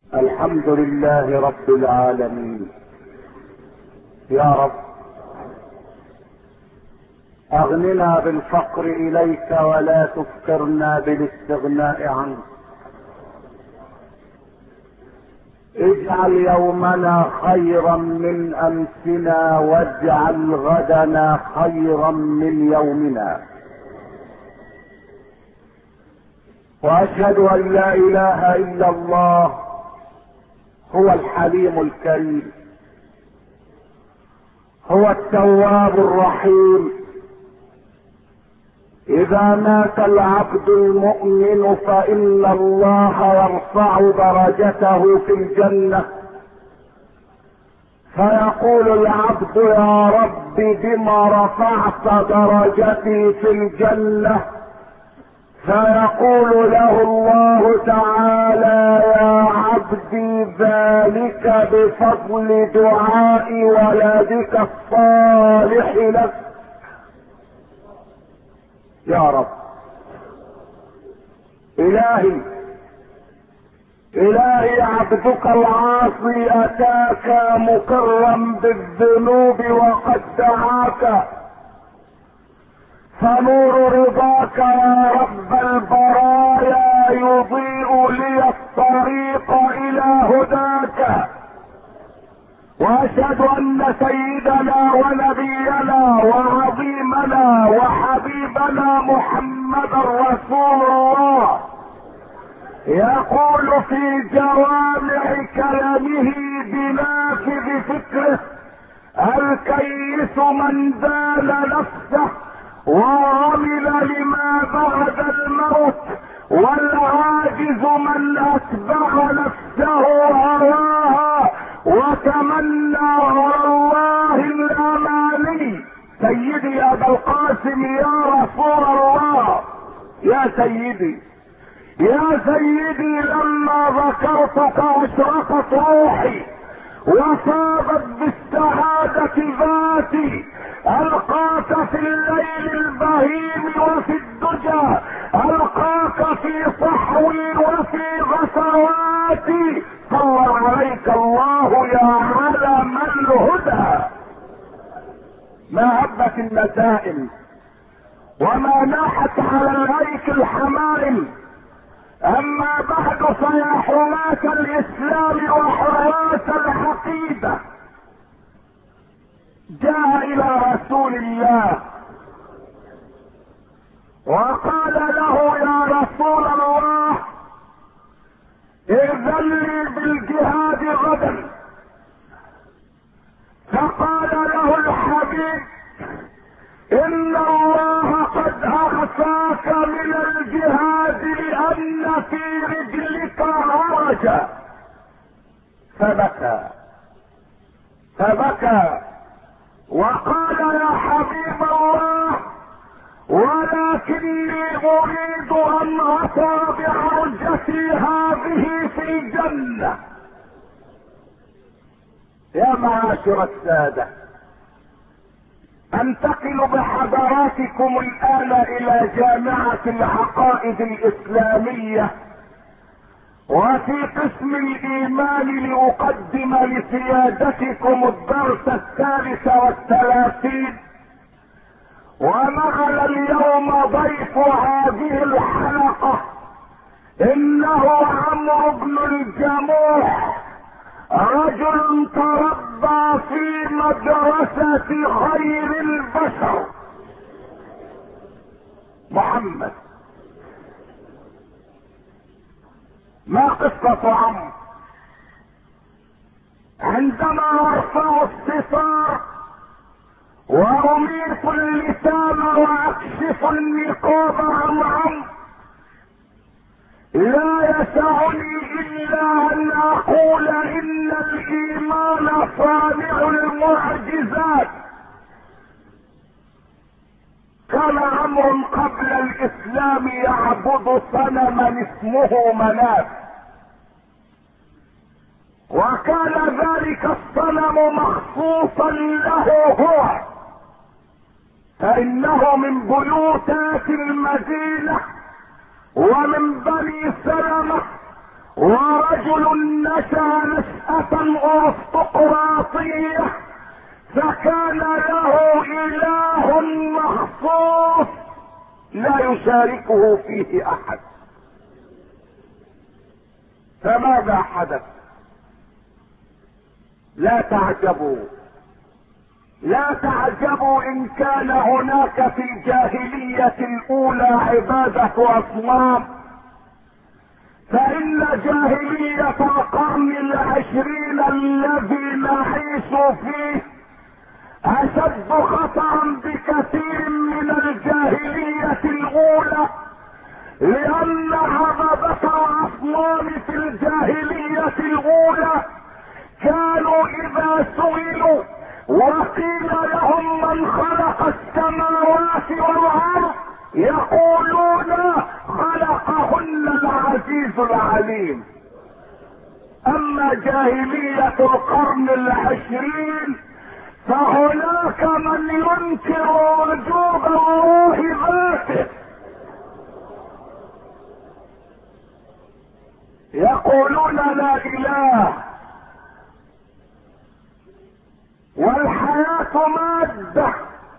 الحمد لله رب العالمين. يا رب اغننا بالفقر اليك ولا تفقرنا بالاستغناء عنك. اجعل يومنا خيرا من امسنا واجعل غدنا خيرا من يومنا. واشهد ان لا اله الا الله هو الحليم الكريم، هو التواب الرحيم. اذا مات العبد المؤمن فان الله يرفع درجته في الجنة، فيقول العبد يا رب بما رفعت درجتي في الجنة؟ فيقول له الله تعالى يا عبدي ذلك بفضل دعاء ولدك الصالح لك. يا رب الهي عبدك العاصي اتاك مقرا بالذنوب وقد دعاك، فنور رضاك يا رب البرايا يضيء لي الطريق الى هداك. واشهد ان سيدنا ونبينا وعظيمنا وحبيبنا محمدا رسول الله يقول في جوامع كلامه بنافذ فكره: الكيس من زال نفسه وعمل لما بعد الموت، والعاجز من اتبع نفسه هواها وتمنى على الله الاماني. سيدي يا ابا القاسم يا رسول الله، يا سيدي يا سيدي، لما ذكرتك اشرقت روحي وصابت بالسعادة ذاتي. القاك في الليل البهيم وفي الدجى، القاك في صحوي وفي غسراتي. صلى عليك الله يا علم الهدى. ما هبت النسائم وما ناحت على الايك الحمائم. اما بعد فيا حراس الاسلام وحراس العقيدة، جاء الى رسول الله وقال له يا رسول الله ائذن لي بالجهاد غدا. فقال له الحبيب ان الله قد اخفاك من الجهاد لان في رجلك عرجا. فبكى وقال يا حبيب الله ولكني اريد ان اطأ بعرجتي هذه في الجنة. يا معاشر السادة، انتقل بحضراتكم الان الى جامعة العقائد الاسلامية، وفي قسم الايمان لاقدم لسيادتكم الدرس 33. ومعنا اليوم ضيف هذه الحلقة انه عمرو بن الجموح، رجل تربى في مدرسة خير البشر محمد. ما قصة عمرو؟ عندما ارفع الستار واميط اللسان واكشف النقاب عن عمرو، لا يسعني الا ان اقول ان الايمان صانع المعجزات. كان عمرو قبل الاسلام يعبد صنما اسمه مناف، وكان ذلك الصنم مخصوصا له هو، فانه من بيوتات المدينة ومن بني سلمة ورجل نشأ نشأة ارستقراطية فكان له اله مخصوص لا يشاركه فيه احد. فماذا حدث؟ لا تعجبوا، لا تعجبوا ان كان هناك في الجاهلية الاولى عبادة اصنام، فان جاهلية القرن العشرين الذي نعيش فيه اشد خطرا بكثير من الجاهلية الاولى، لان عبادة الاصنام في الجاهلية الاولى كانوا اذا سئلوا وقيل لهم من خلق السماوات والارض يقولون خلقهن العزيز العليم. اما جاهلية القرن العشرين فهناك من ينكر وجود الله ذاته، يقولون لا اله والحياة مادة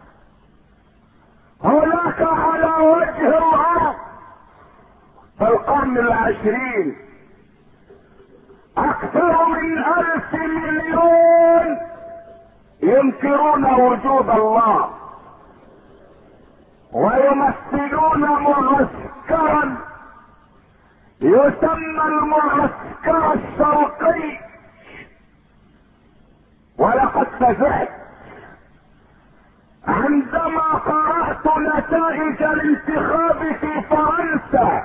هناك على وجه الارض. في القرن العشرين اكثر من 1000 مليون ينكرون وجود الله، ويمثلون معسكرا يسمى المعسكر الشرقي. ولقد فزعت عندما قرأت نتائج الانتخاب في فرنسا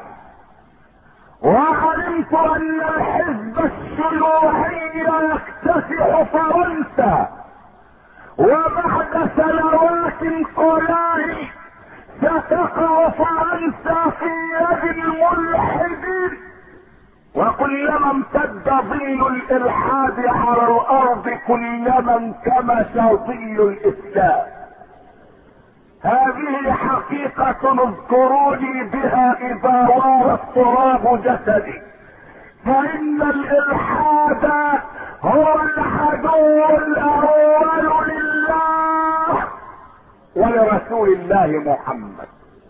وعلمت ان الحزب الشيوعي يكتسح فرنسا، وبعد سنوات قلائل ستقع فرنسا في يد الملحدين. وكلما امتد ظل الالحاد على الارض كلما انكمش ظل الاسلام. هذه حقيقة اذكروني بها اذا وار التراب جسدي، فان الالحاد هو العدو الاول لله ولرسول الله محمد.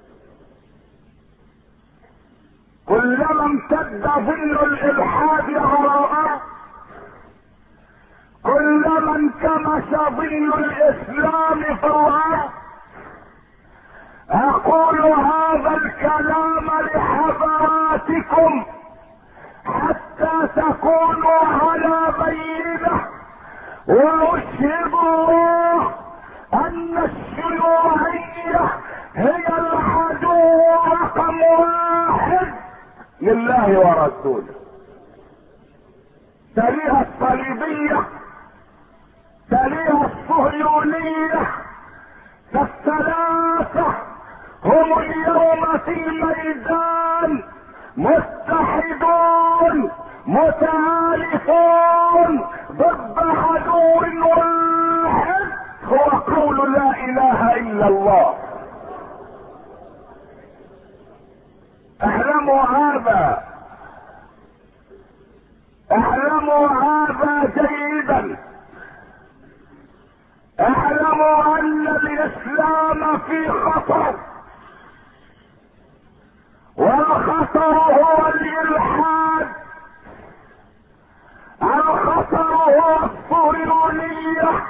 كلما امتد ظل الالحاد على الارض كلما انكمش ظل الاسلام في الارض. اقول هذا الكلام لحضراتكم حتى تكونوا على بينه، واشهد الله ان الشيوعية هي العدو رقم 1 لله ورسوله. تليها الصليبية، تليها الصهيونية، فالثلاثة هم اليوم في الميدان متحدون متآلفون ضد عدو واحد هو قول لا اله الا الله. اعلموا هذا، اعلموا هذا جيدا. اعلموا ان الاسلام في خطر، والخطر هو الالحاد، الخطر هو الصهيونية،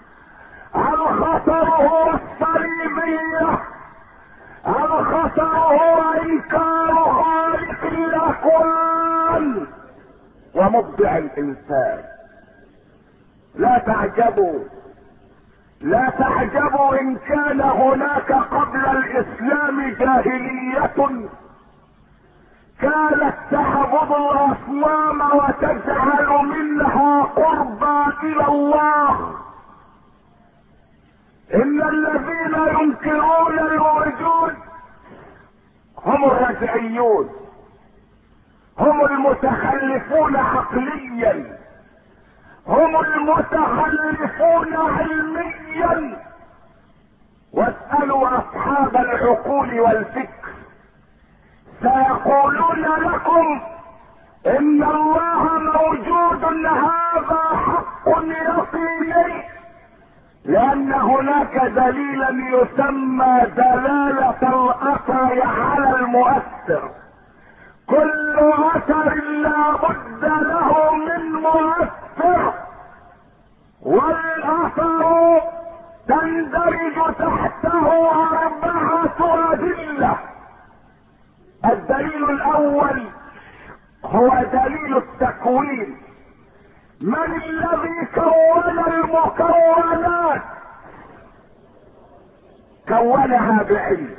الخطر هو الصليبية، الخطر هو انكار خالق الاكوان ومبدع الانسان. لا تعجبوا، لا تعجبوا ان كان هناك قبل الاسلام جاهلية كانت تعبد الاصنام وتجعل منها قربا الى الله. ان الذين ينكرون الوجود هم الرجعيون، هم المتخلفون عقليا، هم المتخلفون علميا. واسألوا اصحاب العقول والفكر سيقولون لكم ان الله موجود هذا حق يقيني، لان هناك دليلا يسمى دلالة الاثر على المؤثر. كل اثر لا بد له من مؤثر، والاثر تندرج تحته 4 أدلة. الدليل الاول هو دليل التكوين. من الذي كون المكونات؟ كونها بعلم،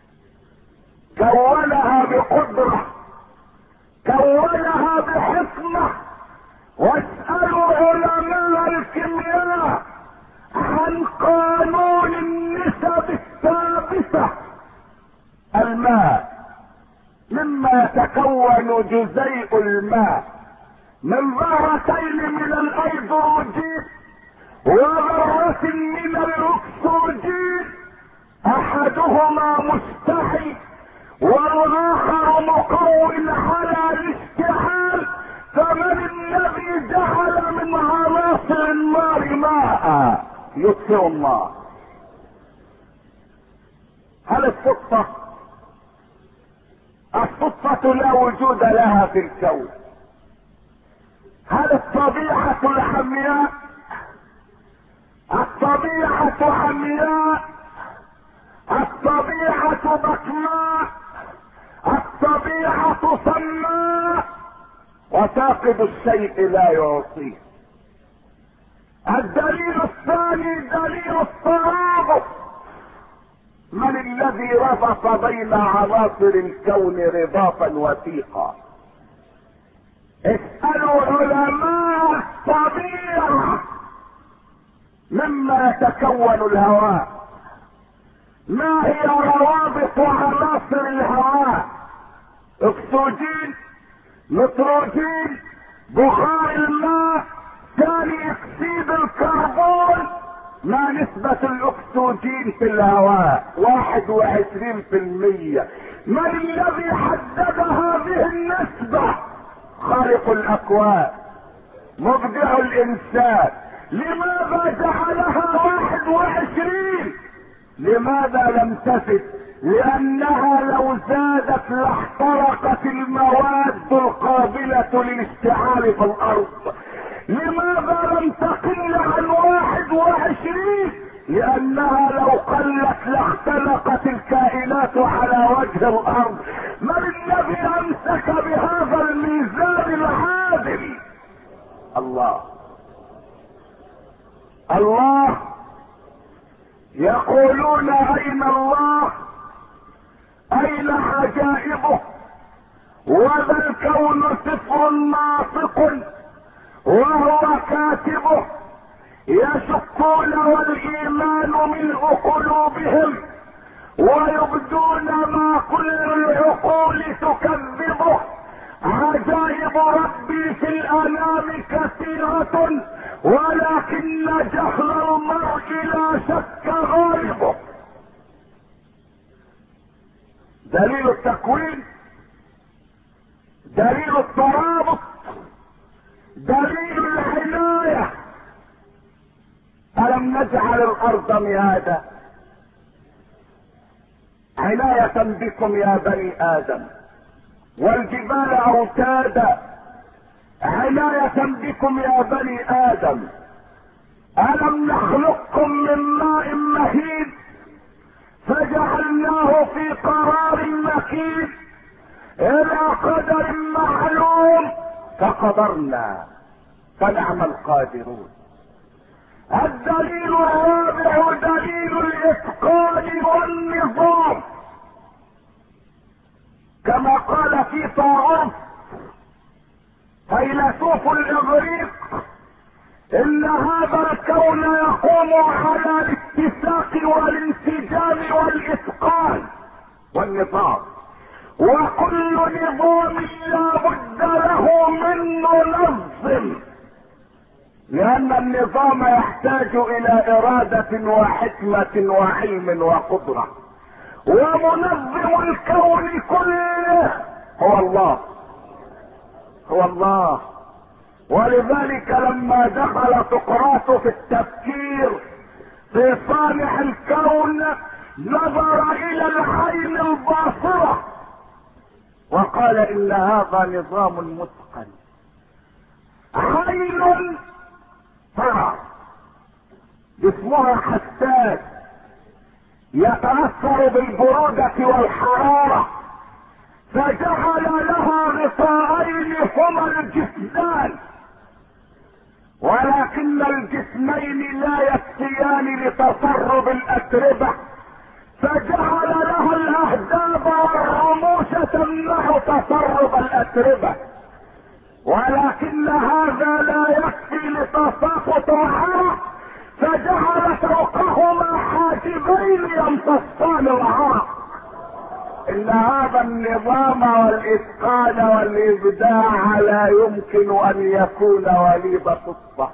كونها بقدرة، كونها بحكمة. واسألوا علماء الكيمياء عن قانون النسب الثابتة. الماء مما يتكون جزيء الماء من ذرتين من الايدروجين وذرة من الاكسجين، احدهما مستحي والاخر مقوم على الاشتعال. فمن الذي جعل من عناصر النار ماء يطفئ النار؟ هل الصدفة؟ الصدفة لا وجود لها في الكون. هل الطبيعة الحمياء؟ الطبيعة حمياء، الطبيعة بكماء، الطبيعة صماء، وتاقد الشيء لا يعطيه. الدليل الثاني دليل الترابط. من الذي ربط بين عناصر الكون رباطا وثيقا؟ اسألوا علماء الطبيعة. مما يتكون الهواء؟ ما هي روابط عناصر الهواء؟ اكسجين، نيتروجين، بخار الماء، ثاني اكسيد الكربون. ما نسبة الاكسجين في الهواء؟ 21%. من الذي حدد هذه النسبة؟ خالق الاكوان، مبدع الانسان. لماذا جعلها 21؟ لماذا لم تزد؟ لانها لو زادت لاحترقت المواد القابلة للاشتعال في الارض. لماذا لم تقل عن 21؟ لانها لو قلت لاختلقت الكائنات على وجه الارض. من الذي امسك بهذا الميزان العادل؟ الله. الله. يقولون اين الله؟ اين عجائبه؟ وذا الكون سفر ناطق وهو كاتبه. يشكون والايمان ملء قلوبهم ويبدون ما كل العقول تكذبه. عجائب ربي في الانام كثيرة ولكن جهل المرء لا شك غالبه. دليل التكوين، دليل الترابط، دليل العناية. ألم نجعل الأرض مهادا؟ عناية بكم يا بني آدم، والجبال أوتادا عناية بكم يا بني آدم. ألم نخلقكم من ماء مهين فجعلناه في قرار مكين إلى قدر معلوم فقدرنا فنعم القادرون. الدليل الرابع دليل الإتقان والنظام. كما قال في طاعون فيلسوف الإغريق إن هذا الكون يقوم على الاتساق والانسجام والإتقان والنظام، وكل نظام لا بد له من منظم، لأن النظام يحتاج إلى إرادة وحكمة وعلم وقدرة. ومنظم الكون كله هو الله. هو الله. ولذلك لما دخل سقراط في التفكير في صانع الكون نظر الى العين الباصرة وقال ان هذا نظام متقن. عين ترى، جسمها حساس يتأثر بالبرودة والحرارة، فجعل لها غطاءين هما الجسمان، ولكن الجسمين لا يكفيان لتسرب الأتربة، فجعل لها الأهداب والرموش تمنع تسرب الأتربة، ولكن هذا لا يكفي لتساقط العرق، فجعل فوقهما حاجبين يمتصان العرق. ان هذا النظام والاتقان والابداع لا يمكن ان يكون وليد صدفة،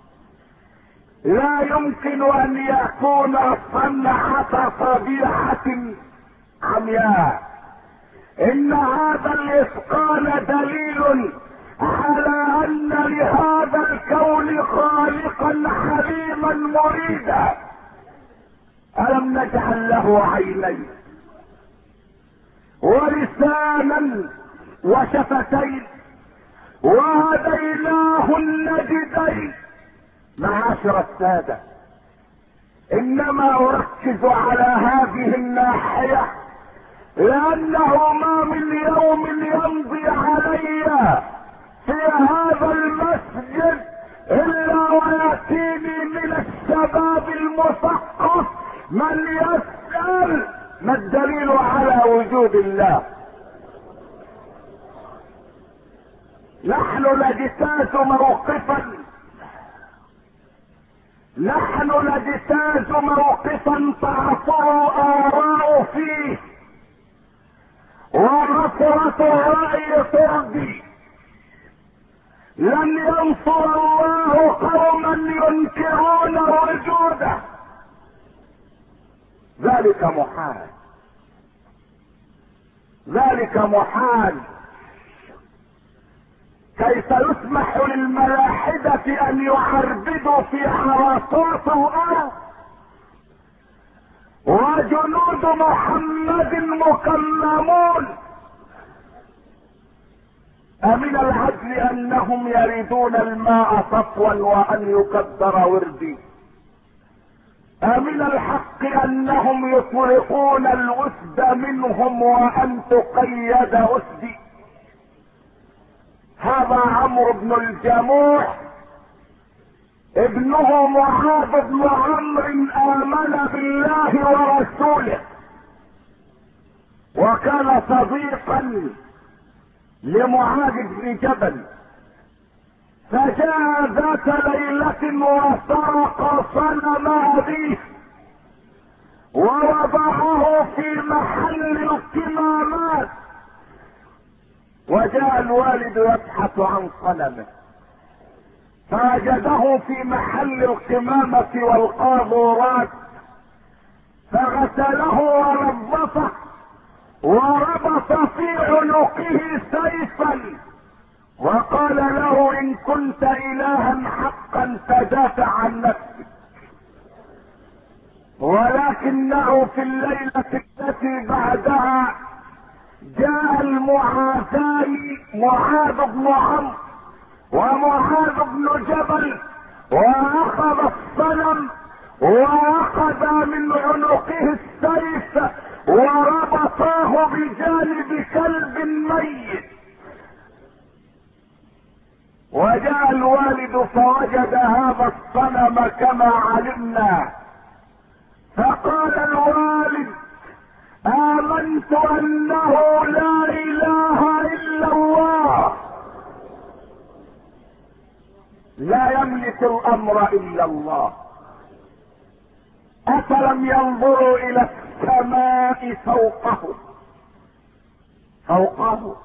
لا يمكن ان يكون صنعة طبيعة عمياء. ان هذا الاتقان دليل على ان لهذا الكون خالقا حليما مريدا. الم نجعل له عينين ولسانا وشفتين وهديناه النجدين. معاشر السادة، انما اركز على هذه الناحية لانه ما من يوم يمضي علي في هذا المسجد الا وياتيني من الشباب المثقف من يسأل ما الدليل على وجود الله. نحن نجتاز موقفا تعصر آراء فيه ونصرة الرأي ترضي. لن ينصر الله قوما ينكرون وجوده، ذلك محال. كيف يسمح للملاحدة ان يعربدوا في حراسات الارض وجنود محمد مكممون؟ أمن العدل انهم يريدون الماء صفوا وان يقدر وردي؟ أمن الحق انهم يطلقون الوسد منهم وان تقيد اسدي؟ هذا عمرو بن الجموح ابنه معاذ بن عمرو آمن بالله ورسوله وكان صديقا لمعاذ بن جبل، فجاء ذات ليلة وسرق صنم أبيه ووضعه في محل القمامات، وجاء الوالد يبحث عن صنمه فوجده في محل القمامة والقاذورات، فغسله ونظفه وربط في عنقه سيفا وقال له ان كنت الها حقا فدافع عن نفسك. ولكنه في الليلة التي بعدها جاء المعاذان معاذ بن عمرو ومعاذ بن جبل واخذ الصنم واخذ من عنقه السيف وربطاه بجانب كلب ميت. وجاء الوالد فوجد هذا الصنم كما علمنا، فقال الوالد آمنت أنه لا إله إلا الله، لا يملك الأمر إلا الله. أفلم ينظروا إلى السماء فوقه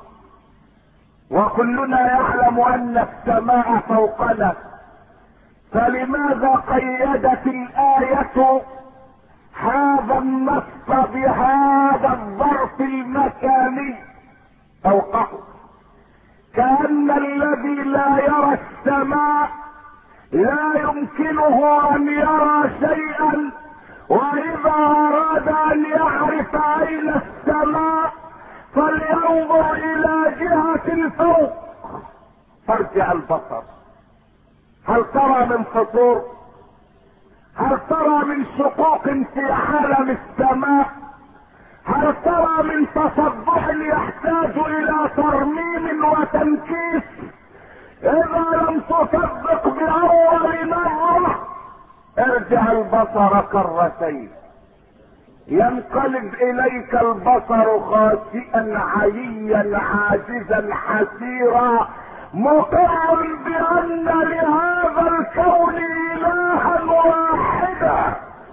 وكلنا يعلم أن السماء فوقنا، فلماذا قيدت الآية هذا النص بهذا الظرف المكاني فوقه؟ كأن الذي لا يرى السماء لا يمكنه ان يرى شيئا، واذا اراد ان يعرف اين السماء فلينظر الى جهة الفوق. فارجع البصر، هل ترى من فطور؟ هل ترى من شقوق في عالم السماء؟ هل ترى من تصدع يحتاج الى ترميم وتنكيس؟ اذا لم تصدق باول مرة ارجع البصر كرتين، ينقلب اليك البصر خاسئا عيا عاجزا حسيرا، مقر بان لهذا الكون الها واحدا.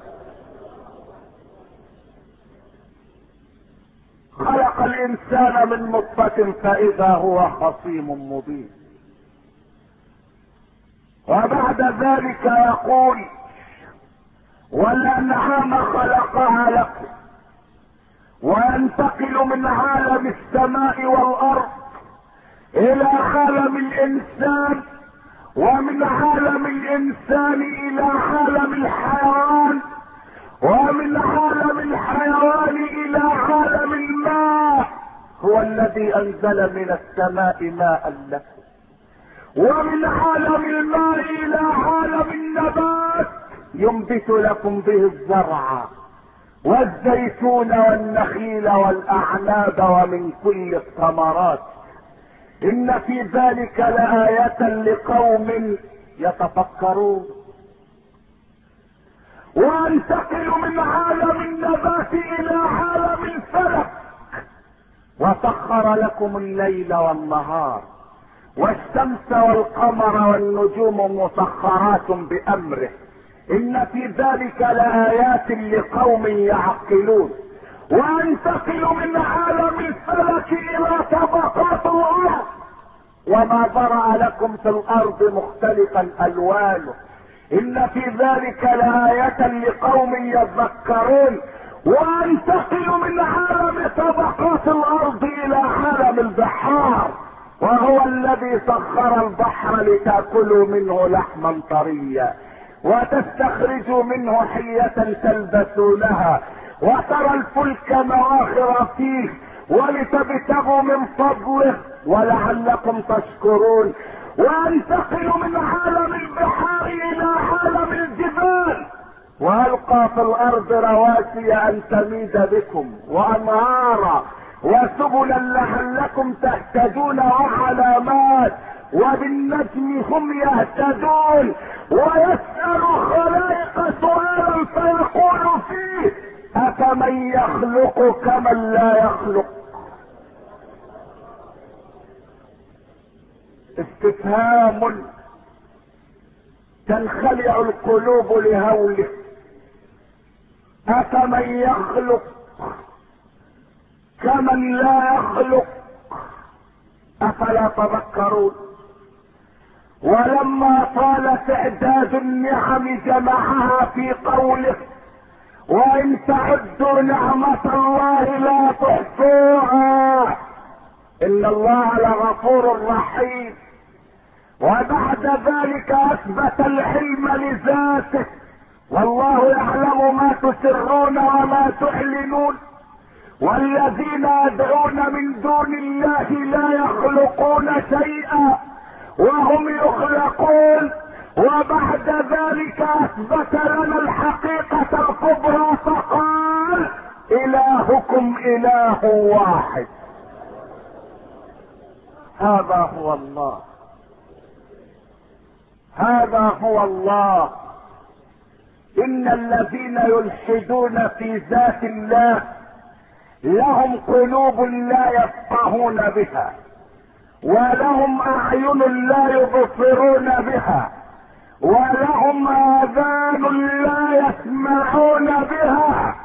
خلق الانسان من نطفة فاذا هو خصيم مبين. وبعد ذلك يقول والانعام خلقها لكم، وينتقل من عالم السماء والارض الى عالم الانسان، ومن عالم الانسان الى عالم الحيوان، ومن عالم الحيوان الى عالم الماء. هو الذي انزل من السماء ماء لكم، ومن عالم الماء الى عالم النبات ينبت لكم به الزرع والزيتون والنخيل والاعناب ومن كل الثمرات. ان في ذلك لآية لقوم يتفكرون. وانتقل من عالم النبات الى عالم الفلك، وسخر لكم الليل والنهار والشمس والقمر والنجوم مسخرات بامره. ان في ذلك لآيات لقوم يعقلون. وانتقل من عالم الفلك الى طبقات الارض، وما ذرأ لكم في الارض مختلفا الوانه. ان في ذلك لآية لقوم يذكرون. وانتقل من عالم طبقات الارض الى عالم البحار، وهو الذي سخر البحر لتأكلوا منه لحما طريا وتستخرجوا منه حية تلبسونها، وترى الفلك مواخر فيه ولتبتغوا من فضله ولعلكم تشكرون. وانتقل من عالم البحار الى عالم الجبال، والقى في الارض رواسي ان تميد بكم وانهارا وسبلا لعلكم تهتدون وعلامات، وبالنجم هم يهتدون. ويسأل خلائق سؤالا فيقول فيه افمن يخلق كمن لا يخلق. استفهام تنخلع القلوب لهوله. افمن يخلق كمن لا يخلق، افلا تذكرون؟ ولما طال تعداد النعم جمعها في قوله وان تعدوا نعمة الله لا تحصوها ان الله لغفور رحيم. وبعد ذلك اثبت العلم لذاته، والله يعلم ما تسرون وما تعلنون. والذين يدعون من دون الله لا يخلقون شيئا وهم يخلقون. وبعد ذلك اثبت لنا الحقيقة الكبرى فقال الهكم اله واحد. هذا هو الله، هذا هو الله. ان الذين يلحدون في ذات الله لهم قلوب لا يفقهون بها، ولهم اعين لا يبصرون بها، ولهم اذان لا يسمعون بها،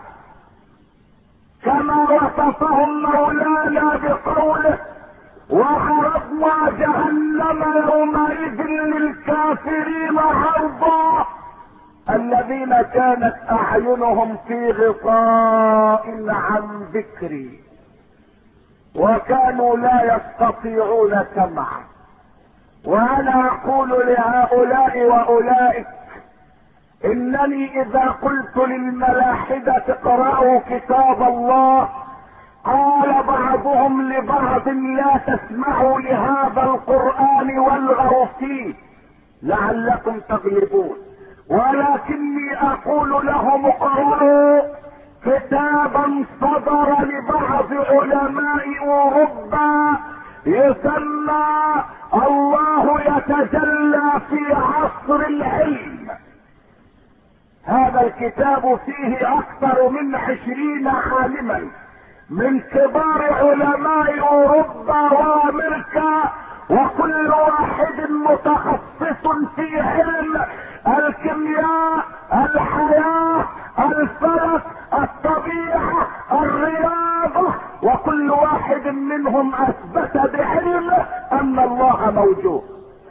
كما وصفهم مولانا بقوله وعرضنا جهنم يومئذ للكافرين عرضا. الذين كانت اعينهم في غطاء عن ذكري وكانوا لا يستطيعون سمعا. وانا اقول لهؤلاء واولئك انني اذا قلت للملاحدة اقرأوا كتاب الله، قال بعضهم لبعض لا تسمعوا لهذا القرآن والغوا فيه لعلكم تغلبون، ولكني اقول لهم اقرأوا كتابا صدر لبعض علماء اوروبا يسمى الله يتجلى في عصر العلم. هذا الكتاب فيه اكثر من 20 عالما من كبار علماء اوروبا وامريكا، وكل واحد متخصص في علم الكيمياء، الحياة، الفلك، الطبيعة، الرياضة، وكل واحد منهم اثبت بعلمه ان الله موجود.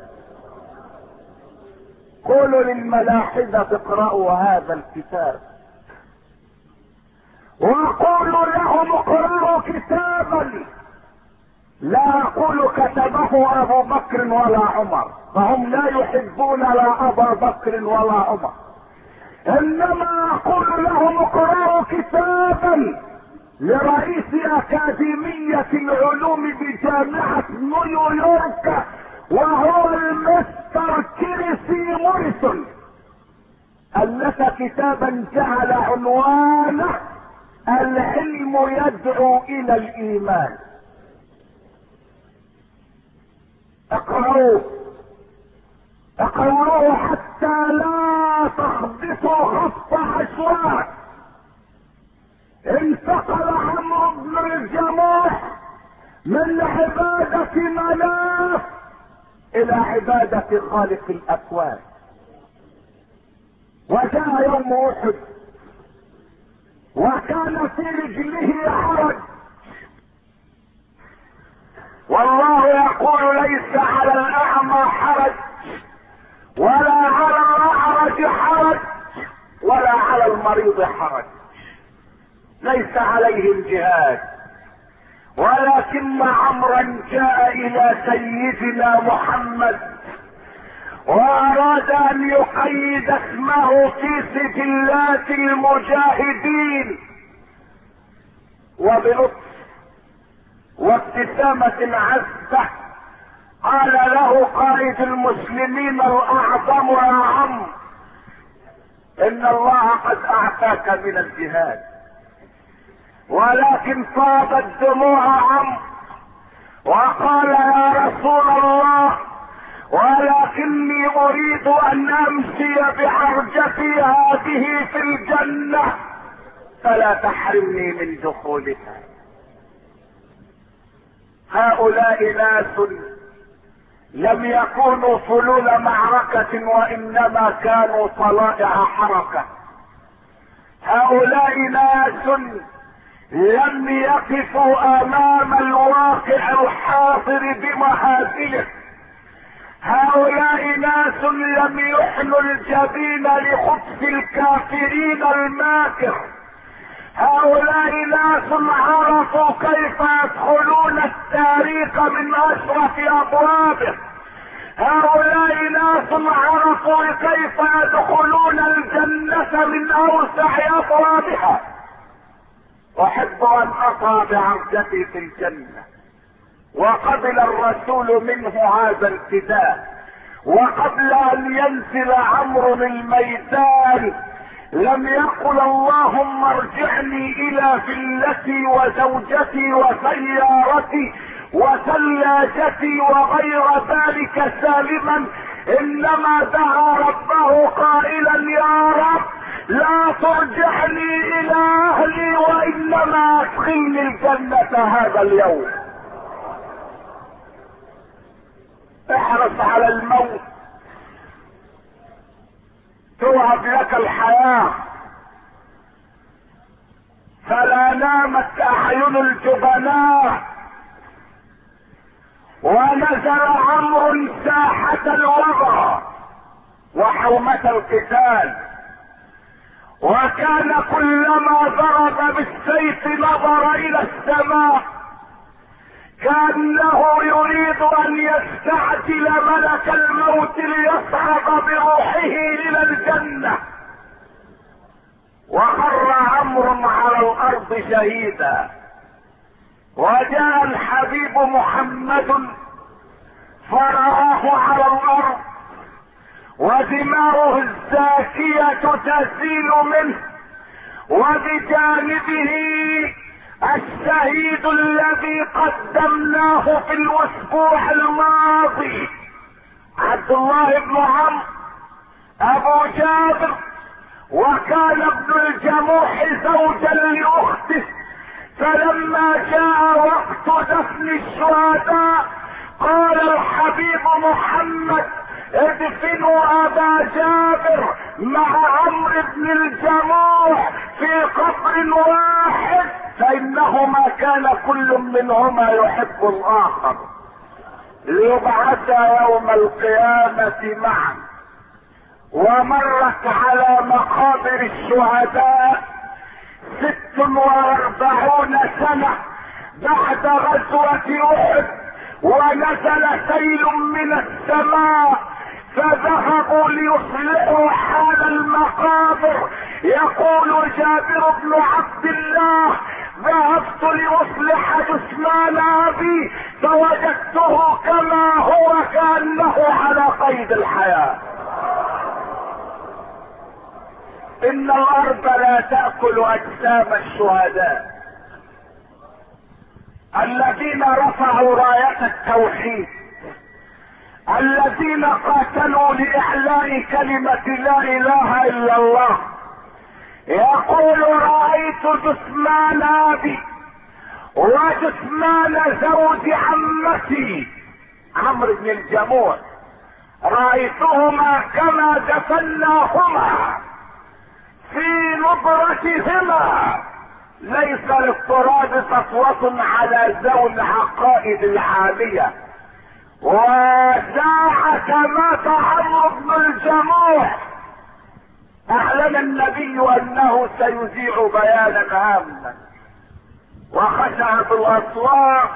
قولوا للملاحدة اقرأوا هذا الكتاب، وقولوا لهم اقرأوا كتابا لا اقول كتبه ابو بكر ولا عمر، فهم لا يحبون لا ابا بكر ولا عمر، انما اقول لهم اقرأوا كتابا لرئيس اكاديمية العلوم بجامعة نيويورك، وهو المستر كريسي موريسون، الف كتابا جعل عنوانه العلم يدعو الى الايمان. اقرأوه حتى لا تخبطوا خط عشواء. انتقل عمرو بن الجموح من عبادة مناف الى عبادة خالق الاكوان، وجاء يوم احد وكان في رجله حرج، والله يقول ليس على الاعمى حرج ولا على الاعرج حرج ولا على المريض حرج، ليس عليهم جهاد، ولكن عمرا جاء الى سيدنا محمد واراد ان يقيد اسمه في سجلات المجاهدين، وبلطف وابتسامة عذبة قال له قائد المسلمين الاعظم يا عم ان الله قد اعطاك من الجهاد، ولكن فاضت دموع عم وقال يا رسول الله ولكني اريد ان امشي بعرجتي هذه في الجنة فلا تحرمني من دخولها. هؤلاء ناس لم يكونوا فلول معركة وانما كانوا طلائع حركة. هؤلاء ناس لم يقفوا امام الواقع الحاضر بمهازله. هؤلاء ناس لم يحنوا الجبين لخبث الكافرين الماكر. هؤلاء ناس عرفوا كيف يدخلون التاريخ من اشرف ابوابه. هؤلاء ناس عرفوا كيف يدخلون الجنة من اوسع ابوابها. احب ان اطى بعرجتي في الجنة، وقبل الرسول منه هذا الفداء، وقبل ان ينزل عمرو الميدان لم يقل اللهم ارجعني الى فلتي وزوجتي وسيارتي وثلاجتي وغير ذلك سالما، انما دعا ربه قائلا يا رب لا ترجعني الى اهلي وانما ادخلني الجنة هذا اليوم. احرص على الموت توهب لك الحياة، فلا نامت اعين الجبناء. ونزل عمرو ساحة الوغى وحومة القتال، وكان كلما ضرب بالسيف نظر الى السماء كأنه يريد ان يستعجل ملك الموت ليصعد بروحه الى الجنة، وخر عمرو على الارض شهيدا. وجاء الحبيب محمد فرآه على الارض ودماؤه الزاكية تسيل منه، وبجانبه الشهيد الذي قدمناه في الاسبوع الماضي عبد الله بن عمرو ابو جابر، وكان ابن الجموح زوجا لاخته. فلما جاء وقت دفن الشهداء قال الحبيب محمد ادفنوا ابا جابر مع عمرو بن الجموح في قبر واحد، فانهما كان كل منهما يحب الاخر، ليبعثا يوم القيامة معا. ومرت على مقابر الشهداء 46 سنة بعد غزوة احد، ونزل سيل من السماء فذهبوا ليصلحوا حال المقابر. يقول جابر بن عبد الله ذهبت لأصلح جثمان أبي فوجدته كما هو كأنه على قيد الحياة. إن الأرض لا تأكل أجسام الشهداء الذين رفعوا راية التوحيد، الذين قاتلوا لإعلاء كلمة لا إله إلا الله. يقول رأيت جثمان أبي وجثمان زوج عمتي عمرو بن الجموح، رأيتهما كما دفناهما في نظرتهما. ليس للتراب سطوة على ذوي العقائد العالية. وساعة مات عمرو بن الجموح اعلن النبي انه سيذيع بيانا هاما، وخشعت الاصوات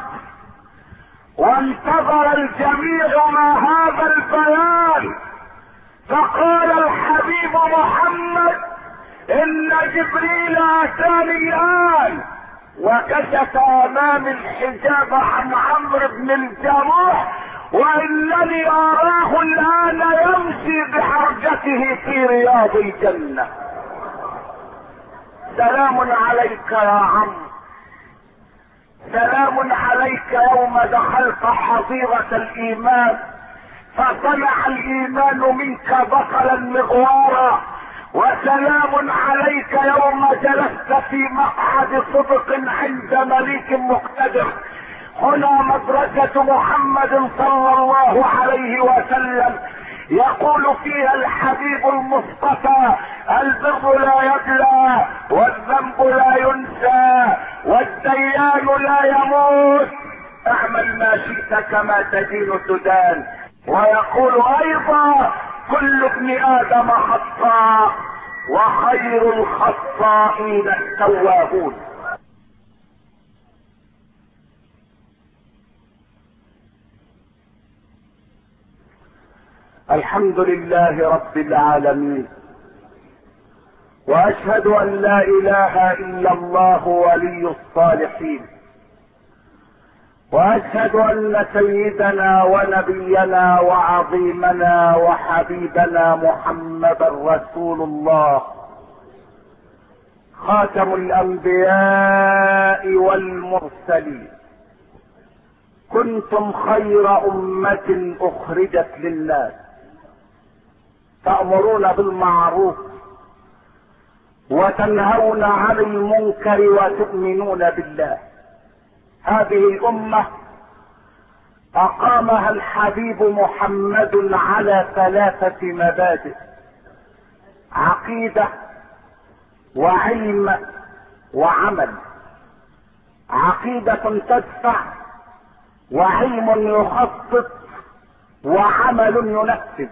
وانتظر الجميع ما هذا البيان. فقال الحبيب محمد ان جبريل اتاني الان وكشف امام الحجاب عن عمرو بن الجموح، وانني اراه الان يمشي بحرجته في رياض الجنة. سلام عليك يا عمرو، سلام عليك يوم دخلت حظيرة الايمان فصنع الايمان منك بطلا مغوارا، وسلام عليك يوم جلست في مقعد صدق عند مليك مقتدر. هنا مدرسة محمد صلى الله عليه وسلم يقول فيها الحبيب المصطفى البر لا يبلى والذنب لا ينسى والديان لا يموت، اعمل ما شئت كما تدين تدان. ويقول ايضا كل ابن ادم خطاء وخير الخطائين التوابون. الحمد لله رب العالمين، واشهد ان لا اله الا الله ولي الصالحين، واشهد ان سيدنا ونبينا وعظيمنا وحبيبنا محمدا رسول الله خاتم الانبياء والمرسلين. كنتم خير امة اخرجت للناس تأمرون بالمعروف وتنهون عن المنكر وتؤمنون بالله. هذه الامة اقامها الحبيب محمد على 3 مبادئ: عقيدة وعلم وعمل. عقيدة تدفع، وعلم يخطط، وعمل ينفذ.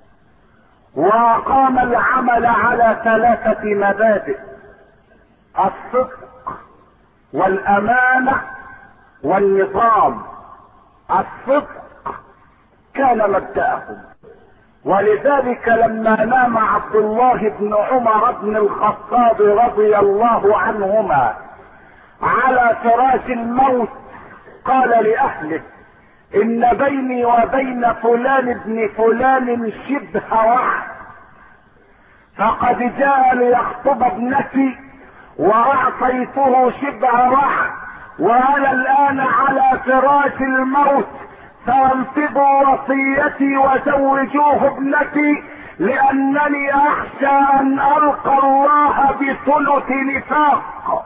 وقام العمل على 3 مبادئ: الصدق والامانة والنظام. الصدق كان مبدأهم. ولذلك لما نام عبد الله بن عمر بن الخطاب رضي الله عنهما على فراش الموت قال لأهله: إن بيني وبين فلان ابن فلان شبه وعد، فقد جاء ليخطب ابنتي وأعطيته شبه وعد، وأنا الآن على فراش الموت، فانفذوا وصيتي وزوجوه ابنتي، لأنني أخشى أن ألقى الله بثلث نفاق.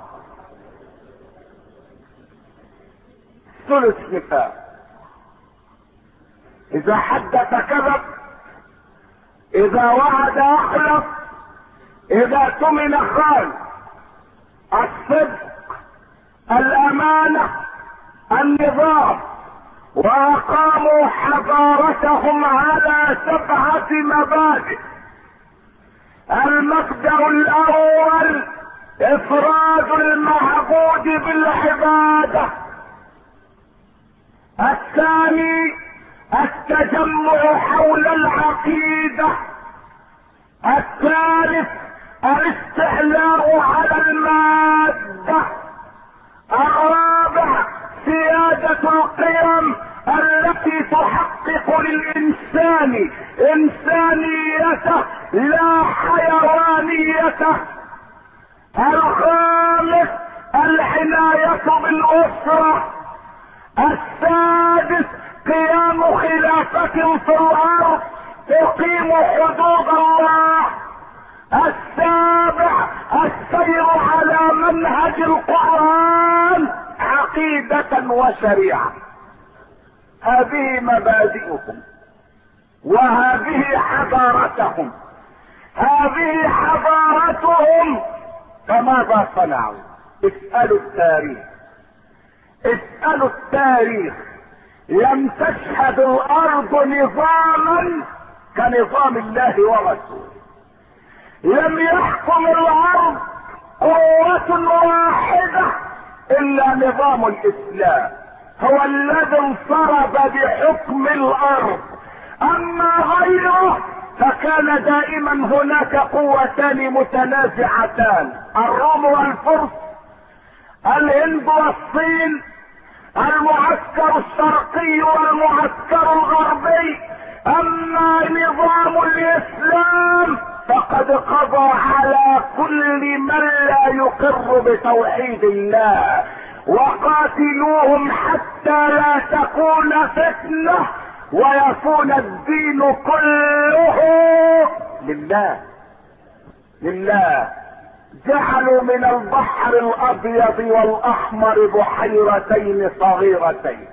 ثلث نفاق. إذا حدث كذب، إذا وعد أخلف، إذا اؤتمن خان. الصدق، الأمانة، النظام. وأقاموا حضارتهم على 7 مبادئ. المبدأ الأول إفراد المعبود بالعبادة. الثاني التجمع حول العقيدة. الثالث الاستعلاء على المادة. الرابع سيادة القيم التي تحقق للإنسان إنسانيته لا حيوانيته. الخامس العناية بالأسرة. السادس قيام خلافة في الأرض تقيم حدود الله. السابع السير على منهج القرآن عقيدة وشريعة. هذه مبادئهم وهذه حضارتهم. هذه حضارتهم. فماذا صنعوا؟ اسألوا التاريخ. اسألوا التاريخ. لم تشهد الأرض نظاما كنظام الله ورسوله. لم يحكم الأرض قوة واحدة إلا نظام الإسلام، هو الذي انفرد بحكم الأرض. أما غيره فكان دائما هناك قوتان متنازعتان: الروم والفرس، الهند والصين، المعسكر الشرقي والمعسكر الغربي. أما نظام الإسلام فقد قضى على كل من لا يقر بتوحيد الله. وقاتلوهم حتى لا تكون فتنة ويكون الدين كله لله. لله. جعلوا من البحر الأبيض والأحمر بحيرتين صغيرتين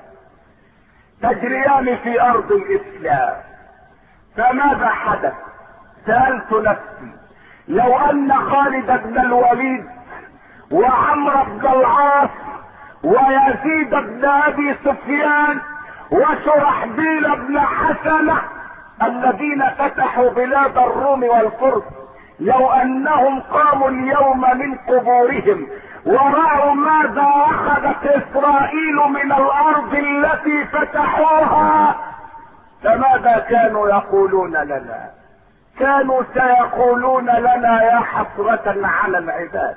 تجريان في أرض الإسلام. فماذا حدث؟ سألت نفسي: لو أن خالد بن الوليد وعمرو بن العاص ويزيد بن أبي سفيان وشرحبيل بن حسنة الذين فتحوا بلاد الروم والفرس، لو أنهم قاموا اليوم من قبورهم ورأوا ماذا أخذت إسرائيل من الأرض التي فتحوها، فماذا كانوا يقولون لنا؟ كانوا سيقولون لنا: يا حسرة على العباد.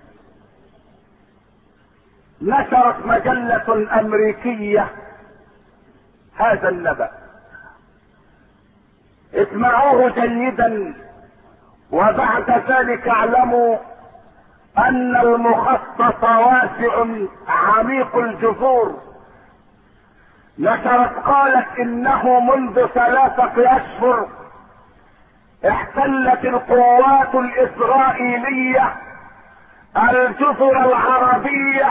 نشرت مجلة أمريكية هذا النبأ، اسمعوه جيدا، وبعد ذلك اعلموا ان المخطط واسع عميق الجذور. نشرت قالت انه منذ 3 أشهر احتلت القوات الاسرائيلية الجزر العربية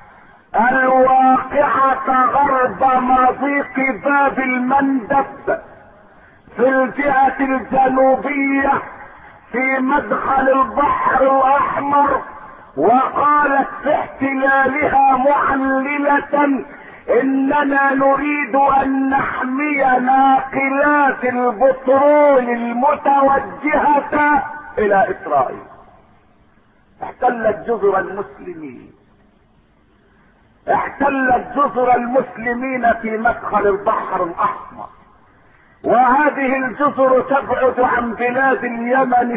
الواقعة غرب مضيق باب المندب في الجهة الجنوبية في مدخل البحر الأحمر. وقالت في احتلالها معللة: اننا نريد ان نحمي ناقلات البترول المتوجهة الى اسرائيل. احتلت جزر المسلمين احتلت جزر المسلمين في مدخل البحر الاحمر، وهذه الجزر تبعد عن بلاد اليمن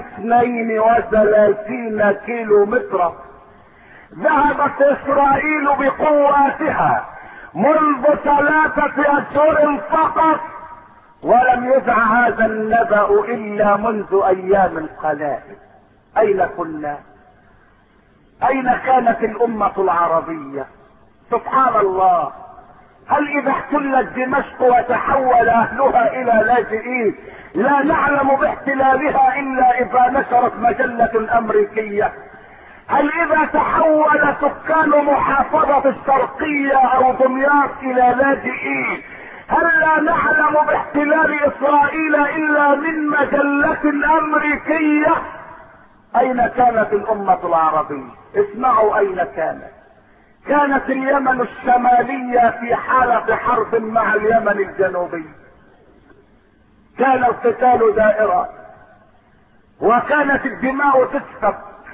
32 كيلو مترا. ذهبت اسرائيل بقواتها منذ 3 أشهر فقط، ولم يدع هذا النبأ الا منذ ايام قلائل. اين كنا؟ اين كانت الامة العربية؟ سبحان الله، هل اذا احتلت دمشق وتحول اهلها الى لاجئين لا نعلم باحتلالها الا اذا نشرت مجلة امريكية؟ هل اذا تحول سكان محافظة الشرقية او دمياط الى لاجئين هل لا نعلم باحتلال اسرائيل الا من مجلة امريكية؟ اين كانت الامة العربية؟ اسمعوا اين كانت. كانت اليمن الشمالية في حالة حرب مع اليمن الجنوبي، كان القتال دائرا، وكانت الدماء تسفك،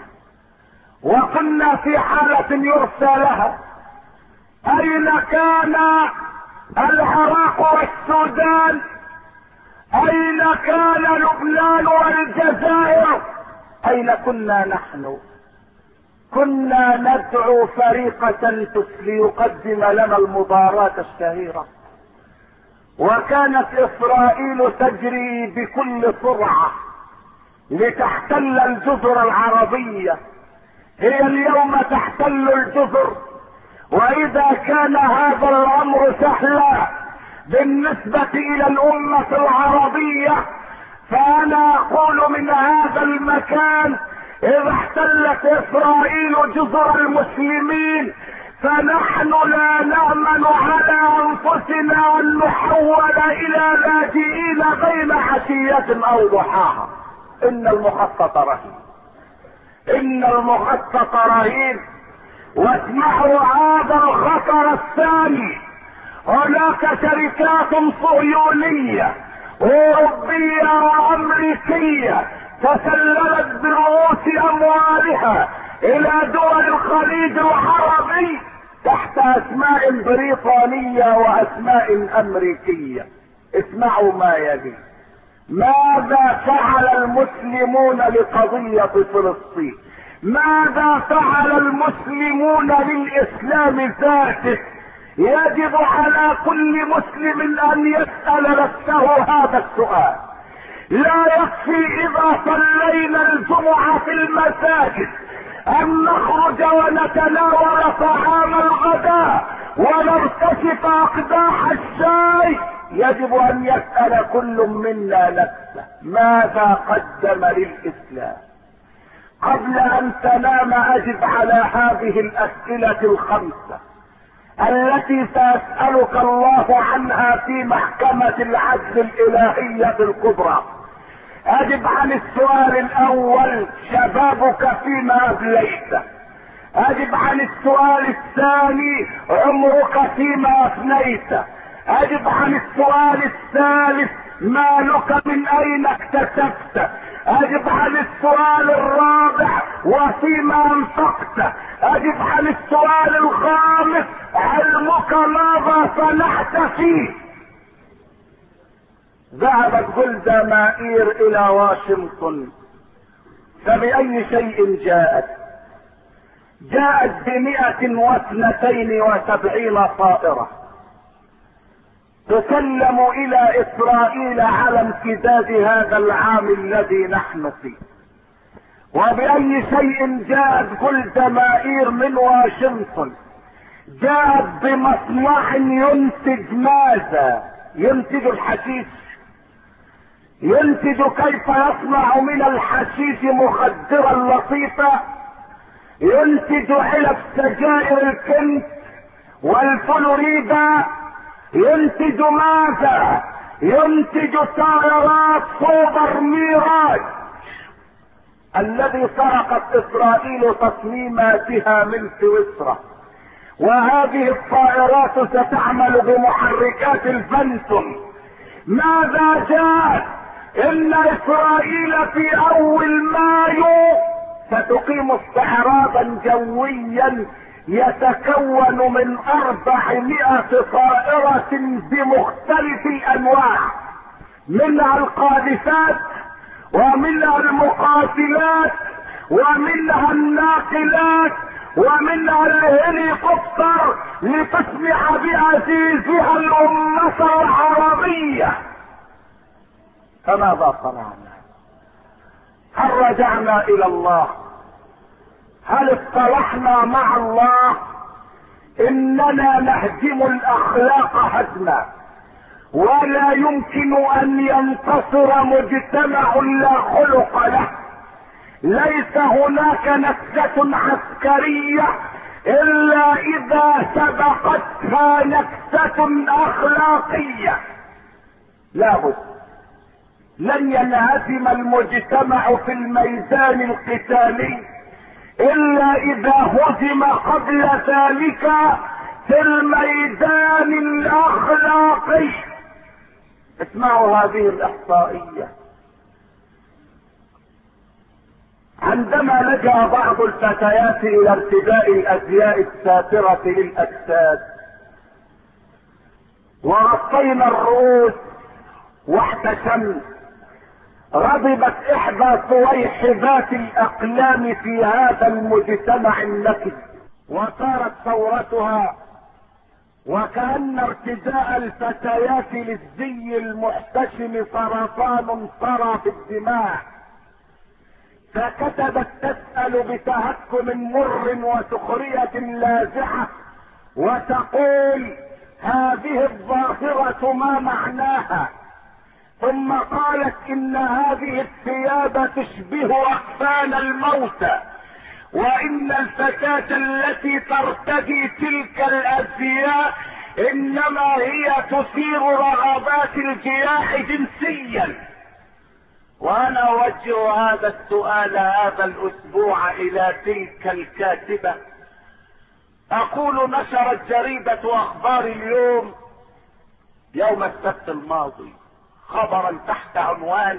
وكنا في حالة يرثى لها. اين كان العراق والسودان؟ اين كان لبنان والجزائر؟ اين كنا نحن؟ كنا ندعو فريقة ليقدم لنا المباراة الشهيرة، وكانت اسرائيل تجري بكل سرعة لتحتل الجزر العربية. هي اليوم تحتل الجزر، واذا كان هذا الامر سهلا بالنسبة الى الامة العربية، فانا اقول من هذا المكان اذا احتلت اسرائيل جزر المسلمين فنحن لا نأمن على انفسنا ان نحول الى لاجئين بين عشية او ضحاها. ان المخطط رهيب، ان المخطط رهيب. واسمعوا هذا الخطر الثاني، هناك شركات صهيونية اوروبية وامريكية تسللت برؤوس اموالها الى دول الخليج العربي تحت اسماء بريطانية واسماء امريكية. اسمعوا ما يلي. ماذا فعل المسلمون لقضية فلسطين؟ ماذا فعل المسلمون للاسلام ذاته؟ يجب على كل مسلم ان يسأل نفسه هذا السؤال. لا يكفي اذا صلينا الجمعة في المساجد ان نخرج ونتناول طعام الغداء ونرتشف اقداح الشاي. يجب ان يسأل كل منا نفسه ماذا قدم للاسلام. قبل ان تنام اجب على هذه الاسئلة الخمسة التي سيسألك الله عنها في محكمة العدل الالهية الكبرى. اجب عن السؤال الاول: شبابك فيما ابليته. اجب عن السؤال الثاني: عمرك فيما افنيته. اجب عن السؤال الثالث: مالك من اين اكتسبته. اجب عن السؤال الرابع: وفيما انفقته. اجب عن السؤال الخامس: علمك ماذا صنعت فيه. ذهبت جولدا مائير الى واشنطن، فبأي شيء جاءت؟ جاءت ب172 طائرة تسلم الى اسرائيل على امتداد هذا العام الذي نحن فيه. وبأي شيء جاءت جولدا مائير من واشنطن؟ جاءت بمصنع ينتج ماذا؟ ينتج الحشيش. ينتج كيف يصنع من الحشيش مخدرا لطيفا. ينتج علب سجائر الكنت والفلوريدا. ينتج ماذا؟ ينتج طائرات سوبر ميراج الذي سرقت اسرائيل تصميماتها من سويسرا. وهذه الطائرات ستعمل بمحركات الفانتوم. ماذا جاء؟ ان اسرائيل في اول مايو ستقيم استعراضا جويا يتكون من 400 طائرة بمختلف الانواع، منها القاذفات ومنها المقاتلات ومنها الناقلات ومنها الهليكوبتر، لتسمح بعزيزها الأمة العربية. فماذا صنعنا؟ هل رجعنا إلى الله؟ هل اصطلحنا مع الله؟ إننا نهدم الأخلاق هدما، ولا يمكن أن ينتصر مجتمع لا خلق له. ليس هناك نكسة عسكرية الا اذا سبقتها نكسة اخلاقية. لابد لن ينهزم المجتمع في الميدان القتالي الا اذا هزم قبل ذلك في الميدان الاخلاقي. اسمعوا هذه الاحصائية. عندما لجأ بعض الفتيات الى ارتداء الازياء الساترة للاجساد وغطينا الرؤوس واحتشمنا، غضبت احدى صويحبات الاقلام في هذا المجتمع النكد وصارت ثورتها وكأن ارتداء الفتيات للزي المحتشم سرطان طرى في الدماء، فكتبت تسأل بتهكم مر وسخرية لاذعة وتقول هذه الظاهرة ما معناها، ثم قالت ان هذه الثياب تشبه اكفان الموتى، وان الفتاة التي ترتدي تلك الازياء انما هي تثير رغبات الجياع جنسيا. وانا اوجه هذا السؤال هذا الاسبوع الى تلك الكاتبة، اقول نشرت جريدة اخبار اليوم يوم السبت الماضي خبرا تحت عنوان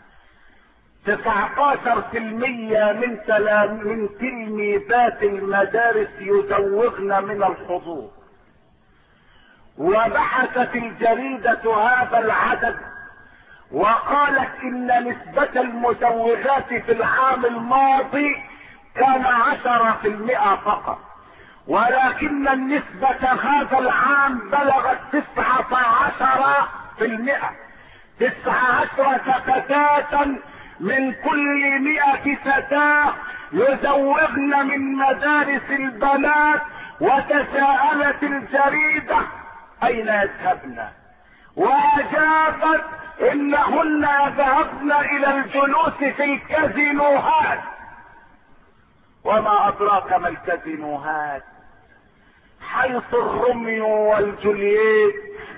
19% من تلميذات المدارس يزوغن من الحضور، وبحثت الجريدة هذا العدد وقالت ان نسبة المزوغات في العام الماضي كان 10% فقط، ولكن النسبة هذا العام بلغت 19%. 19 فتاة من كل 100 فتاة يزوغن من مدارس البنات. وتساءلت الجريدة اين يذهبن؟ واجابت انهن يذهبن الى الجلوس في الكازينوهات. وما ادراك ما الكازينوهات؟ حيث الروميو والجولييت،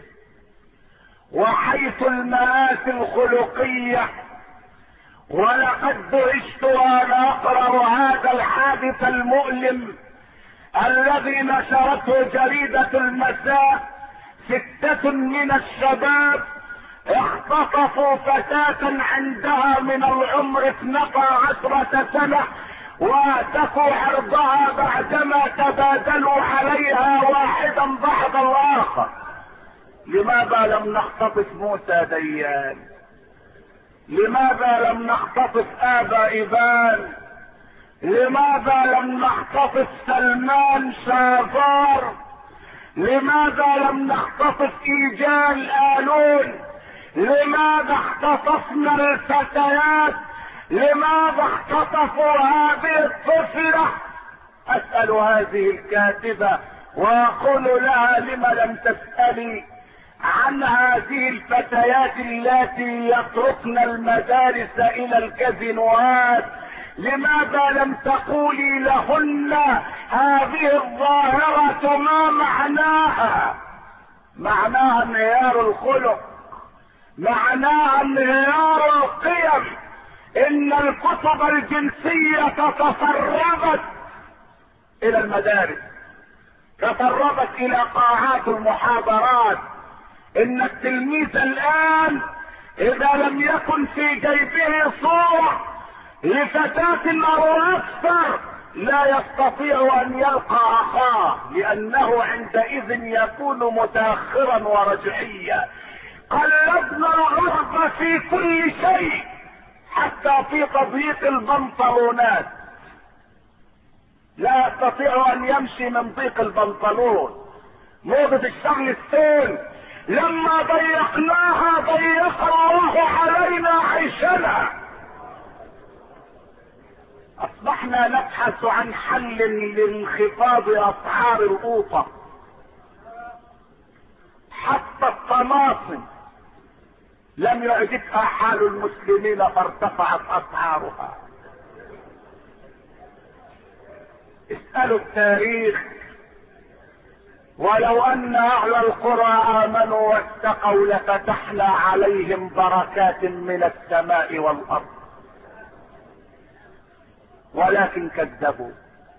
وحيث المآسي الخلقية. ولقد دهشت وانا اقرأ هذا الحادث المؤلم الذي نشرته جريدة المساء. 6 من الشباب اختطفوا فتاة عندها من العمر 12 سنة واتفوا عرضها بعدما تبادلوا عليها واحدا بعد الاخر. لماذا لم نختطف موسى ديان؟ لماذا لم نختطف ابا ايبان؟ لماذا لم نختطف سلمان شافار؟ لماذا لم نختطف ايجال آلون؟ لماذا اختطفنا الفتيات؟ لماذا اختطفوا هذه الطفلة؟ اسأل هذه الكاتبة واقول لها لم لم تسألي عن هذه الفتيات التي يتركن المدارس الى الكازينوات؟ لماذا لم تقولي لهن هذه الظاهرة ما معناها؟ معناها انهيار الخلق، معناها انهيار القيم. ان الكتب الجنسية تسربت الى المدارس، تسربت الى قاعات المحاضرات. ان التلميذ الان اذا لم يكن في جيبه صورة لفتاة او اكثر لا يستطيع ان يلقى اخاه، لانه عندئذ يكون متاخرا ورجعيا. قلبنا الغرب في كل شيء، حتى في تضييق البنطلونات. لا يستطيع ان يمشي من ضيق البنطلون. موضة الشغل السون لما ضيقناها ضيق الله علينا عيشنا. اصبحنا نبحث عن حل لانخفاض اسعار القوطة. حتى الطماطم لم يعجبها حال المسلمين فارتفعت اسعارها. اسألوا التاريخ. ولو ان اهل القرى امنوا واتقوا لفتحنا عليهم بركات من السماء والارض، ولكن كذبوا.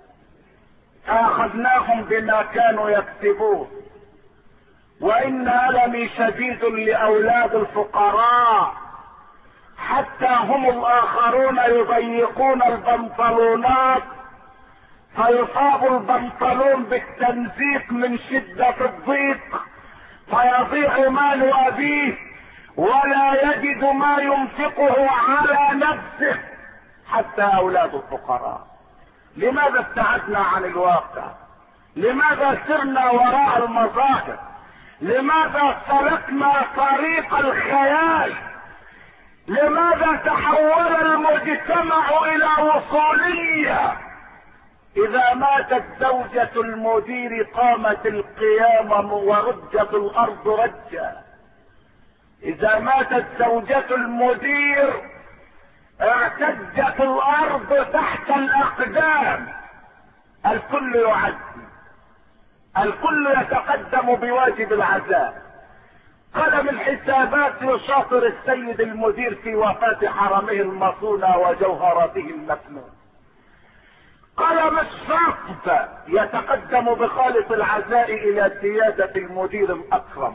اخذناهم بما كانوا يكسبون. وان المي شديد لاولاد الفقراء، حتى هم الاخرون يضيقون البنطلونات فيصاب البنطلون بالتمزيق من شدة الضيق، فيضيع مال ابيه ولا يجد ما ينفقه على نفسه، حتى اولاد الفقراء. لماذا ابتعدنا عن الواقع؟ لماذا سرنا وراء المظاهر؟ لماذا سلكنا طريق الخيال؟ لماذا تحول المجتمع الى وصولية؟ اذا ماتت زوجة المدير قامت القيامة ورجت الارض رجا. اذا ماتت زوجة المدير اعتجت الارض تحت الاقدام. الكل يعزي، الكل يتقدم بواجب العزاء. قلم الحسابات يشاطر السيد المدير في وفاة حرمه المصونة وجوهرته المكنون. قلم الشرطة يتقدم بخالص العزاء الى سيادة المدير الاكرم.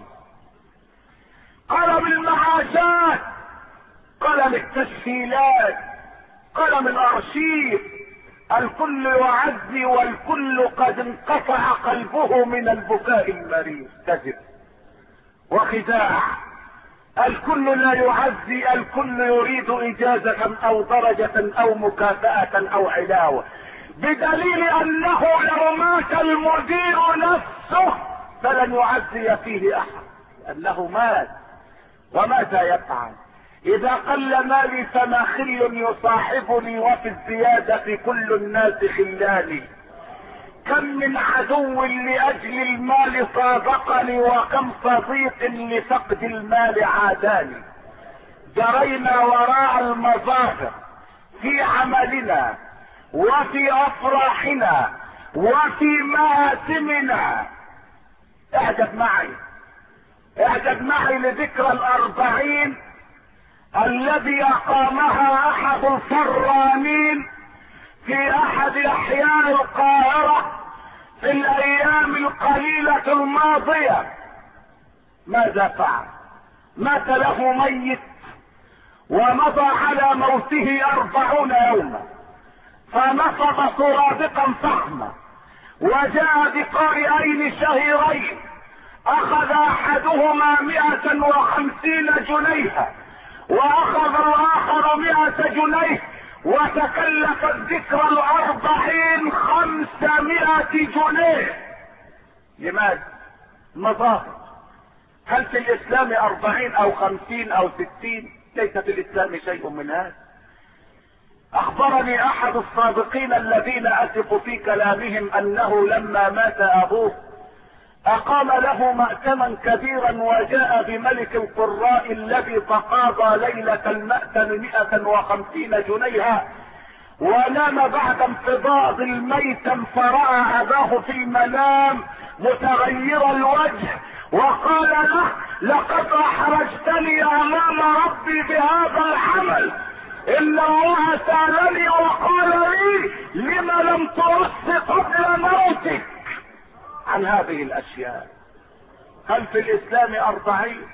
قلم المعاشات، قلم التسهيلات، قلم الارشيف، الكل يعزي والكل قد انقطع قلبه من البكاء المريض. كذب وخداع. الكل لا يعزي، الكل يريد اجازة او درجة او مكافأة او علاوة، بدليل انه لو مات المدير نفسه فلن يعزي فيه احد، لانه مات. وماذا يفعل؟ اذا قل مالي فما خل يصاحبني، وفي الزيادة كل الناس خلاني. كم من عدو لاجل المال صادقني، وكم صديق لفقد المال عاداني. جرينا وراء المظاهر في عملنا وفي افراحنا وفي مآتمنا. اعجب معي لذكرى الاربعين الذي اقامها احد الفرانين في احد احياء القاهرة في الايام القليلة الماضية. ماذا فعل؟ مات له ميت ومضى على موته 40 يوما، فنصب سرادقا فخمة وجاء بقارئين شهيرين، اخذ احدهما 150 جنيها واخذ الاخر 100 جنيه، وتكلف الذكرى 40 500 جنيه. لماذا؟ مظاهر. هل في الاسلام 40 او 50 او 60؟ ليس في الاسلام شيء من هذا. اخبرني احد الصادقين الذين اثق في كلامهم انه لما مات ابوه اقام له مأتما كبيرا، وجاء بملك القراء الذي تقاضى ليلة المأتم 150 جنيها، ونام بعد انقضاض الميتم فرأى اباه في المنام متغير الوجه، وقال له: لقد احرجتني امام ربي بهذا العمل، ان الله سألني وقال لي: لم لم ترص قبل موتك عن هذه الاشياء. هل في الاسلام 40؟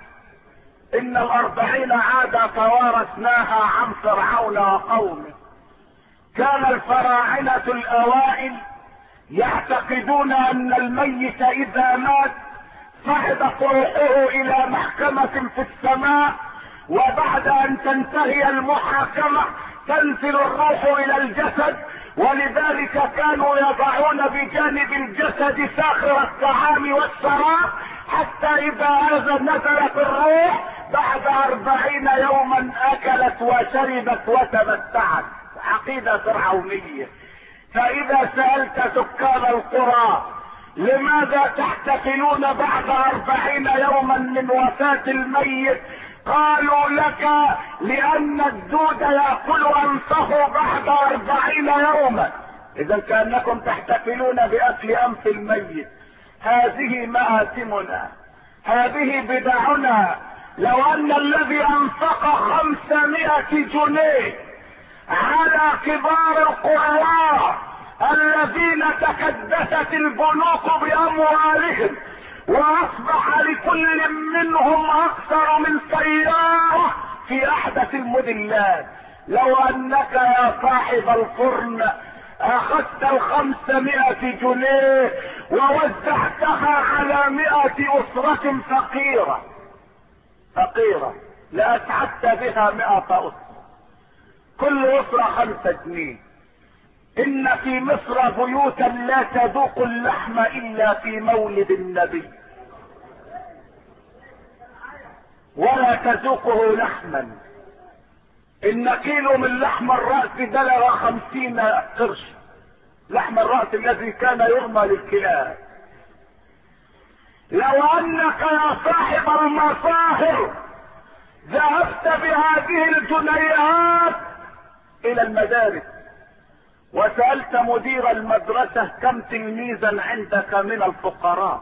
ان 40 عادة توارثناها عن فرعون وقومه. كان الفراعنة الاوائل يعتقدون ان الميت اذا مات صعدت روحه الى محكمة في السماء، وبعد ان تنتهي المحاكمة تنزل الروح الى الجسد، ولذلك كانوا يضعون بجانب الجسد ساخر الطعام والشراب، حتى اذا نزلت الروح بعد 40 يوما اكلت وشربت وتمتعت. عقيدة فرعونية. فاذا سألت سكان القرى لماذا تحتفلون بعد 40 يوما من وفاة الميت، قالوا لك لان الدود يأكل انفه بعد 40 يوما. اذا كأنكم تحتفلون باكل انف الميت. هذه مآثمنا، هذه بدعنا. لو ان الذي انفق 500 جنيه على كبار القراء الذين تكدست البنوك باموالهم واصبح لكل منهم اكثر من سيارة في احدث الموديلات، لو انك يا صاحب الفرن اخذت 500 جنيه ووزعتها على 100 اسرة فقيرة لاسعدت بها 100 اسرة، كل اسرة 5 جنيه. ان في مصر بيوتا لا تذوق اللحم الا في مولد النبي، ولا تذوقه لحما. ان كيلو من لحم الرأس بلغ 50 قرش، لحم الرأس الذي كان يرمى للكلاب. لو انك يا صاحب المصاهر ذهبت بهذه الجنيهات الى المدارس وسألت مدير المدرسة كم تلميذا عندك من الفقراء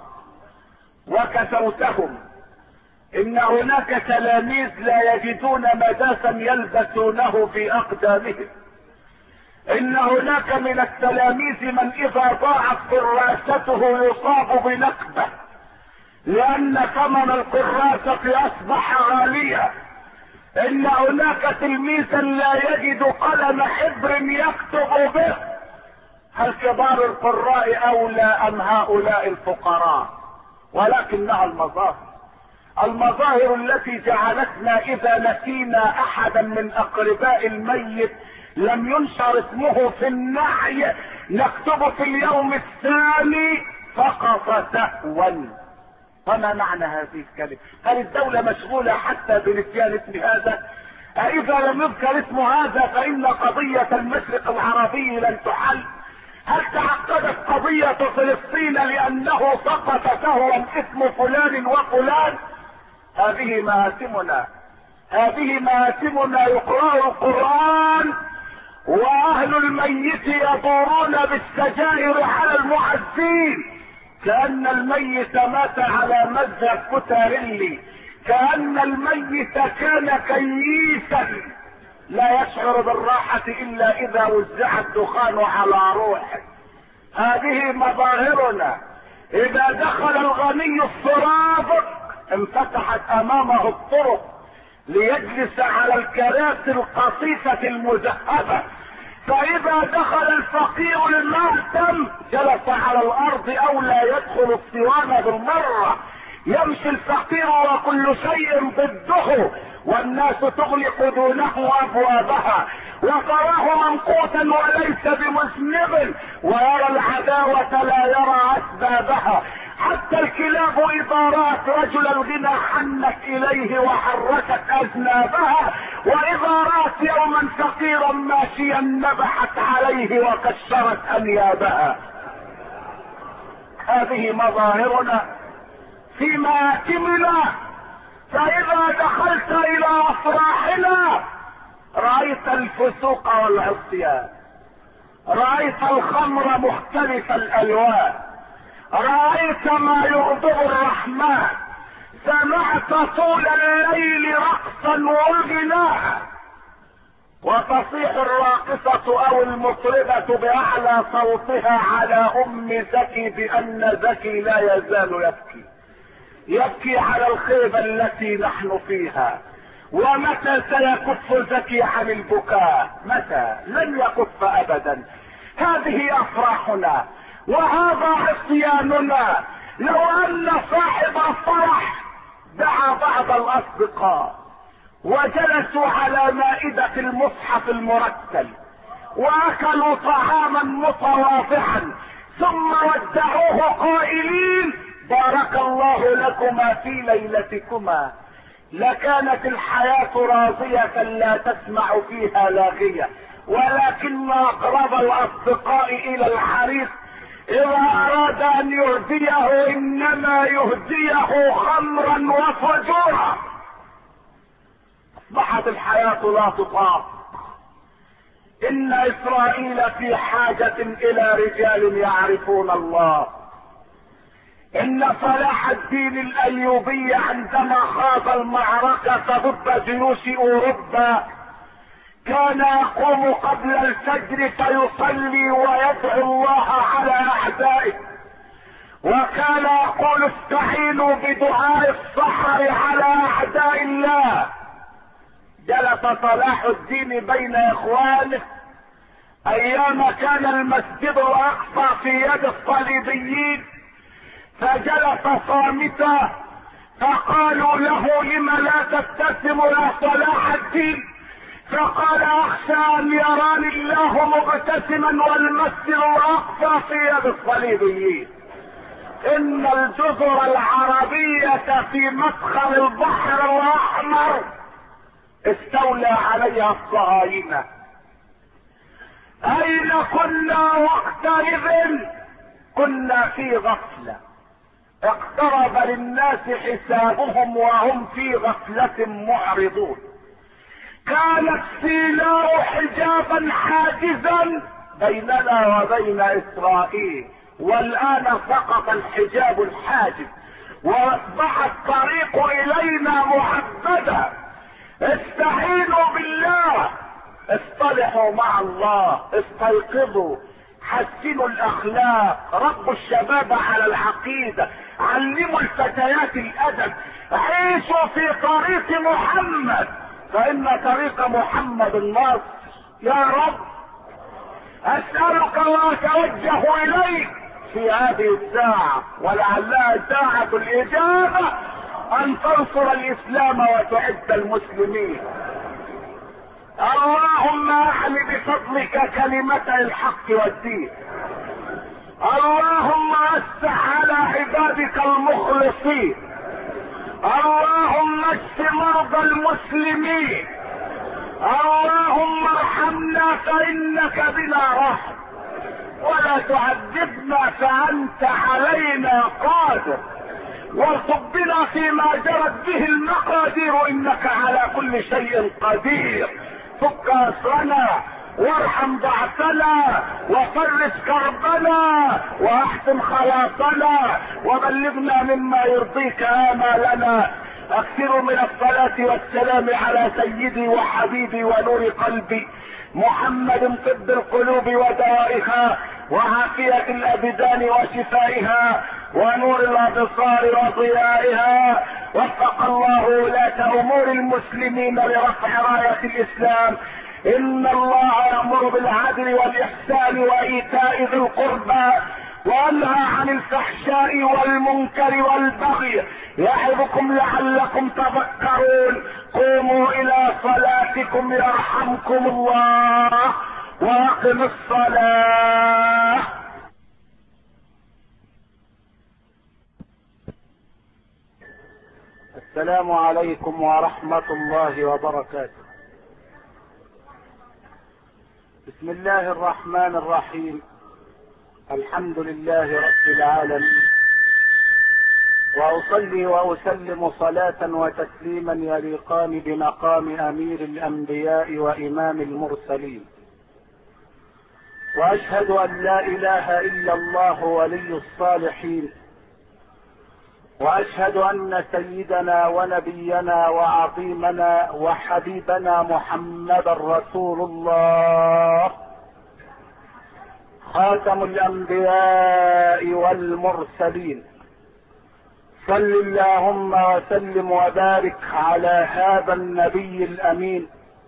وكسوتهم، ان هناك تلاميذ لا يجدون مداسا يلبسونه في اقدامهم، ان هناك من التلاميذ من اذا ضاعت كراسته يصاب بنكبة لان ثمن الكراسة اصبح غاليا، ان هناك تلميذا لا يجد قلم حبر يكتب به. هل كبار القراء اولى ام هؤلاء الفقراء؟ ولكنها المظاهر التي جعلتنا اذا نسينا احدا من اقرباء الميت لم ينشر اسمه في النعي نكتب في اليوم الثاني فقط سهوا. فما معنى هذه الكلمة؟ هل الدولة مشغولة حتى بنسيان اسم هذا؟ اذا لم يذكر اسم هذا فان قضية المشرق العربي لن تحل. هل تعقدت قضية فلسطين لانه سقط سهوا اسم فلان وفلان؟ هذه مآثمنا، هذه مآثمنا. يقرأ القرآن واهل الميت يدورون بالسجائر على المعزين كأن الميت مات على مذهب كوتاريلي، كأن الميت كان كييسا لا يشعر بالراحة الا اذا وزع الدخان على روحه. هذه مظاهرنا. اذا دخل الغني السرادق انفتحت امامه الطرق ليجلس على الكراسي القصيفة المذهبة، فاذا دخل الفقير المأتم جلس على الارض او لا يدخل الصوان بالمرة. يمشي الفقير وكل شيء ضده والناس تغلق دونه ابوابها، وتراه منقوتا وليس بمذنب، ويرى العداوة لا يرى اسبابها. حتى الكلاب اذا رأت رجل الغنى حنت اليه وحركت اذنابها، واذا رأت يوما فقيرا ماشيا نبحت عليه وكسرت انيابها. هذه مظاهرنا في مآتمنا. فاذا دخلت الى افراحنا رأيت الفسوق والعصيان، رأيت الخمر مختلف الالوان، رأيت ما يغضب الرحمن، سمعت طول الليل رقصا وغناء، وتصيح الراقصة او المطربة باعلى صوتها على ام زكي بان زكي لا يزال يبكي على الخيبة التي نحن فيها، ومتى سيكف ذكي عن البكاء؟ متى؟ لن يكف ابدا. هذه افراحنا وهذا عصياننا. لو ان صاحب الفرح دعا بعض الاصدقاء وجلسوا على مائدة المصحف المرتل واكلوا طعاما متواضعا ثم ودعوه قائلين بارك الله لكما في ليلتكما، لكانت الحياة راضية لا تسمع فيها لاغية. ولكن اقرب الاصدقاء الى الحريص اذا اراد ان يهديه انما يهديه خمرا وفجورا. اصبحت الحياة لا تطاق. ان اسرائيل في حاجة الى رجال يعرفون الله. ان صلاح الدين الايوبي عندما خاض المعركة ضد جيوش اوروبا كان يقوم قبل الفجر فيصلي ويدعو الله على اعدائه، وكان يقول استعينوا بدعاء السحر على اعداء الله. جلس صلاح الدين بين اخوانه ايام كان المسجد الاقصى في يد الصليبيين، فجلس صامتا فقالوا له لم لا تبتسم يا صلاح الدين؟ فقال اخشى ان يراني الله مبتسما والمسجد الاقصى في يد الصليبيين. ان الجزر العربية في مدخل البحر الاحمر استولى عليها الصهاينة. اين كنا وقتئذ؟ كنا في غفلة. اقترب للناس حسابهم وهم في غفلة معرضون. كانت سيناء حجابا حاجزا بيننا وبين اسرائيل، والان سقط الحجاب الحاجز واصبح الطريق الينا محددا. استعينوا بالله، اصطلحوا مع الله، استيقظوا، حسنوا الاخلاق، ربوا الشباب على العقيدة، علموا الفتيات الادب، عيشوا في طريق محمد فان طريق محمد النصر. يا رب اسألك واتوجه اليك في هذه الساعة ولعلها ساعة الاجابة ان تنصر الاسلام وتعز المسلمين. اللهم اعل بفضلك كلمة الحق والدين. اللهم وسع على عبادك المخلصين. اللهم اشف مرضى المسلمين. اللهم ارحمنا فانك بنا رحم، ولا تعذبنا فانت علينا قادر، وارزق بنا فيما جرت به المقادير انك على كل شيء قدير. فك اسرنا وارحم ضعفنا وفرج كربنا واحسن خلاصنا وبلغنا مما يرضيك امالنا. اكثروا من الصلاة والسلام على سيدي وحبيبي ونور قلبي محمد، طب القلوب ودوائها وعافية الابدان وشفائها ونور الابصار وضيائها. وفق الله ولاة امور المسلمين لرفع راية الاسلام. ان الله يأمر بالعدل والاحسان وايتاء ذي القربى وينهى عن الفحشاء والمنكر والبغي يعظكم لعلكم تذكرون. قوموا الى صلاتكم يرحمكم الله واقم الصلاة. السلام عليكم ورحمة الله وبركاته. بسم الله الرحمن الرحيم. الحمد لله رب العالمين، واصلي واسلم صلاة وتسليما يليقان بمقام امير الانبياء وامام المرسلين. واشهد ان لا اله الا الله ولي الصالحين، واشهد ان سيدنا ونبينا وعظيمنا وحبيبنا محمدا رسول الله خاتم الانبياء والمرسلين، صل اللهم وسلم وبارك على هذا النبي الامين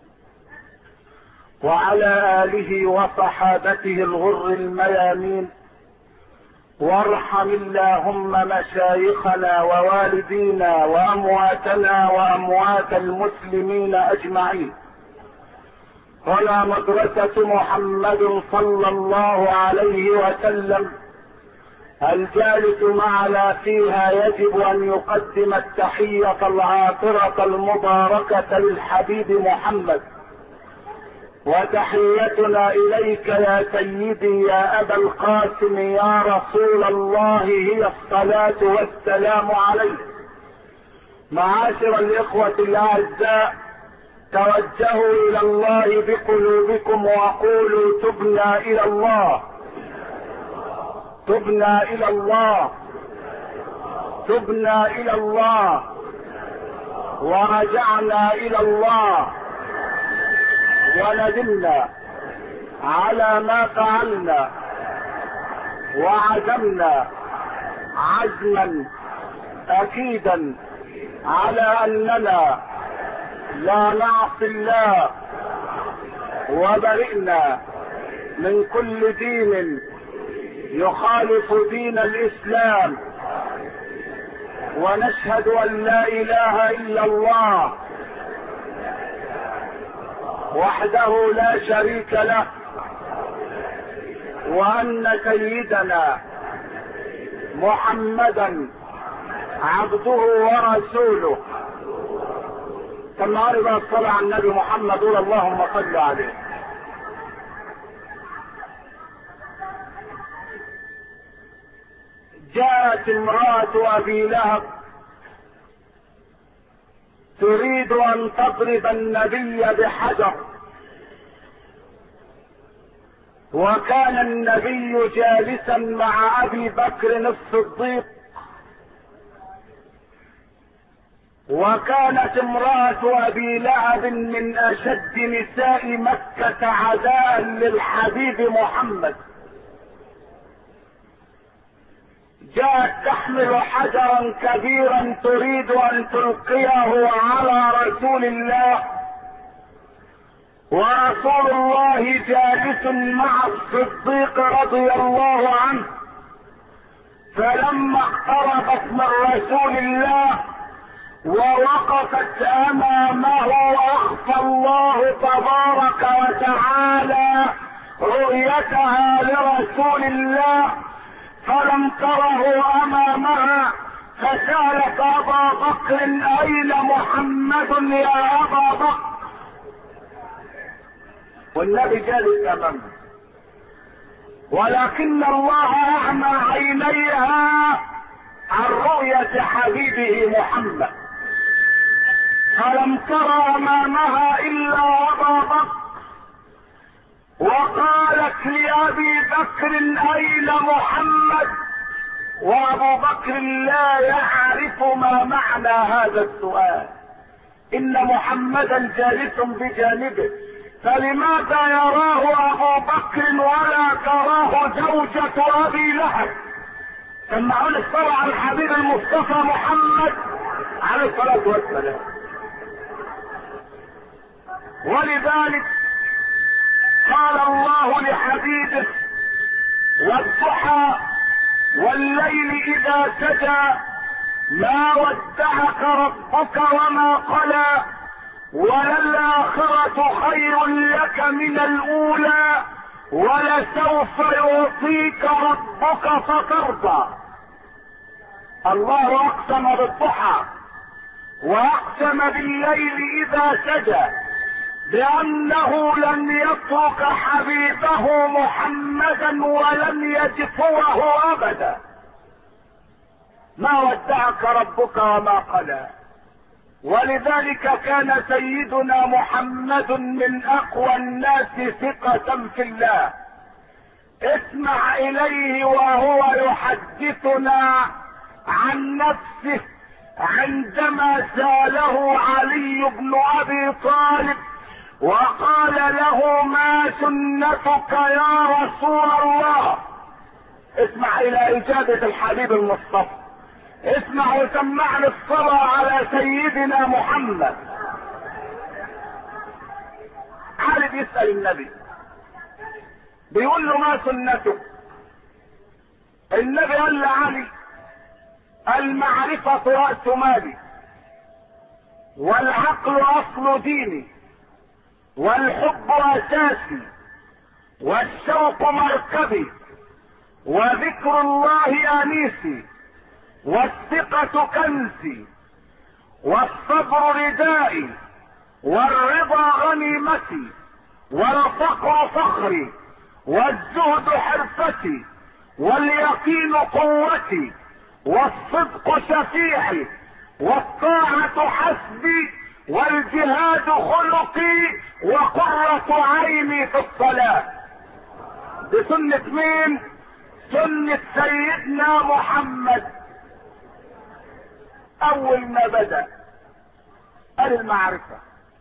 وعلى آله وصحابته الغر الميامين، وارحم اللهم مشايخنا ووالدينا وامواتنا واموات المسلمين اجمعين. هنا مدرسة محمد صلى الله عليه وسلم، الجالس معنا فيها يجب ان يقدم التحية العاطرة المباركة للحبيب محمد، وتحيتنا اليك يا سيدي يا ابا القاسم يا رسول الله هي الصلاة والسلام عليك. معاشر الاخوة الاعزاء، توجهوا الى الله بقلوبكم وقولوا تبنا الى الله، تبنا الى الله، تبنا الى الله، ورجعنا الى الله، وندمنا على ما فعلنا، وعزمنا عزما اكيدا على اننا لا نعصي الله، وبرئنا من كل دين يخالف دين الاسلام، ونشهد ان لا اله الا الله وحده لا شريك له، وان سيدنا محمدا عبده ورسوله. ثم عرض الصلاة على النبي محمد، قول اللهم صل عليه. جاءت امرأة ابي لهب تريد ان تضرب النبي بحجر، وكان النبي جالسا مع ابي بكر الصديق، وكانت امرأة ابي لهب من اشد نساء مكة عداء للحبيب محمد. جاءت تحمل حجرا كبيرا تريد ان تلقيه على رسول الله، ورسول الله جالس مع الصديق رضي الله عنه. فلما اقتربت من رسول الله ووقفت امامه اخفى الله تبارك وتعالى رؤيتها لرسول الله، فلم تره امامها، فسالت ابا بكر اين محمد يا ابا بكر، والنبي جالس امامه، ولكن الله اعمى عينيها عن رؤية حبيبه محمد، فلم تر امامها الا ابا بكر، وقالت لابي بكر اين محمد، وابو بكر لا يعرف ما معنى هذا السؤال، ان محمدا جالس بجانبه، فلماذا يراه ابو بكر ولا تراه زوجة ابي لهب؟ سمعون الصلاة على الحبيب المصطفى محمد عليه الصلاة والسلام. ولذلك قال الله لحبيبه: والضحى والليل اذا سجى ما ودعك ربك وما قلى، وللآخرة خير لك من الأولى، ولسوف يعطيك ربك فترضى. الله أقسم بالضحى وأقسم بالليل إذا سجى بأنه لن يترك حبيبه محمدا ولن يجفوه أبدا. ما ودعك ربك وما قلى. ولذلك كان سيدنا محمد من اقوى الناس ثقة في الله. اسمع اليه وهو يحدثنا عن نفسه عندما سأله علي بن ابي طالب وقال له: ما سنتك يا رسول الله؟ اسمع الى اجابة الحبيب المصطفى. اسمع وسمعني الصلاة على سيدنا محمد. علي بيسأل النبي بيقول له ما سنته؟ النبي قال لعلي المعرفة رأس مالي، والعقل اصل ديني، والحب اساسي، والشوق مركبي، وذكر الله انيسي، والثقة كنزي، والصبر ردائي، والرضا غنيمتي، والفقر فخري، والزهد حرفتي، واليقين قوتي، والصدق شفيعي، والطاعة حسبي، والجهاد خلقي، وقرة عيني في الصلاة. بسنة مين؟ سنة سيدنا محمد. اول ما بدأ قال المعرفة.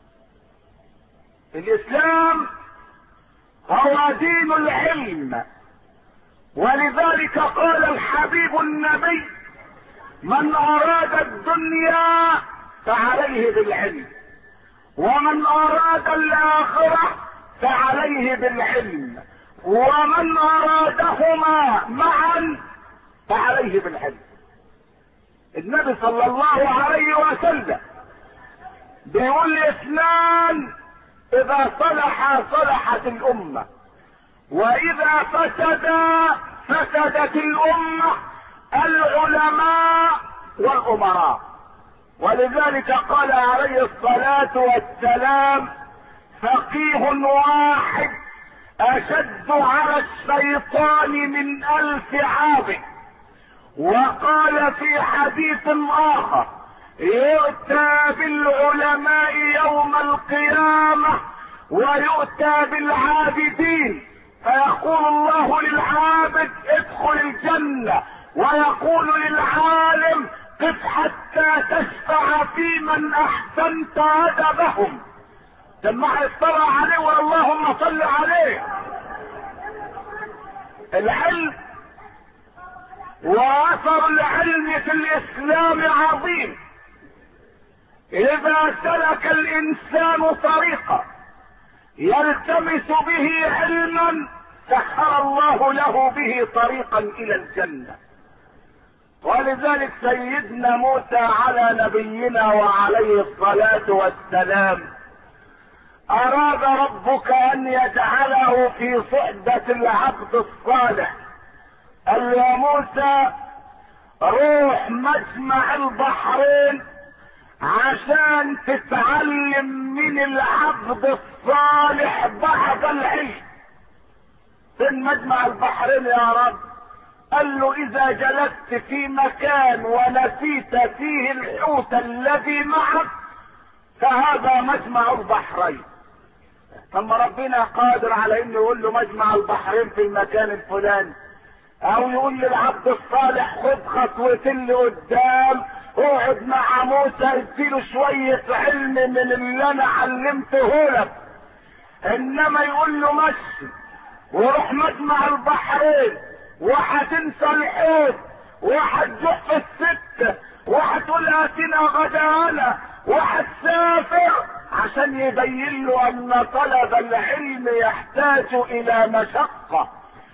الاسلام هو دين العلم، ولذلك قال الحبيب النبي من اراد الدنيا فعليه بالعلم، ومن اراد الاخرة فعليه بالعلم، ومن ارادهما معا فعليه بالعلم. النبي صلى الله عليه وسلم بيقول اثنان اذا صلح صلحت الامة، واذا فسدت الامة، العلماء والامراء. ولذلك قال عليه الصلاة والسلام فقيه واحد اشد على الشيطان من 1000 عابد. وقال في حديث اخر يؤتى بالعلماء يوم القيامة ويؤتى بالعابدين، فيقول الله للعابد ادخل الجنة، ويقول للعالم قف حتى تشفع في من احسنت ادبهم. سمع الصلاة عليه واللهم صل عليه. العلم واثر العلم في الاسلام عظيم. اذا سلك الانسان طريقا يلتمس به علما سخر الله له به طريقا الى الجنة. ولذلك سيدنا موسى على نبينا وعليه الصلاة والسلام اراد ربك ان يجعله في صحبة العبد الصالح. قال يا موسى روح مجمع البحرين عشان تتعلم من العبد الصالح بعض العلم. فين مجمع البحرين يا رب؟ قال له اذا جلست في مكان ونسيت فيه الحوت الذي معك فهذا مجمع البحرين. ثم ربنا قادر على انه يقول له مجمع البحرين في المكان الفلاني، او يقول للعبد الصالح خد خطوتين لقدام اقعد مع موسى اديله شوية علم من اللي انا علمته لك. انما يقول له مشي وروح مجمع البحرين وهتنسى الحوت وهتجح في السكة وهتقول اتنا غدانا وهتسافر، عشان يبين له ان طلب العلم يحتاج الى مشقة،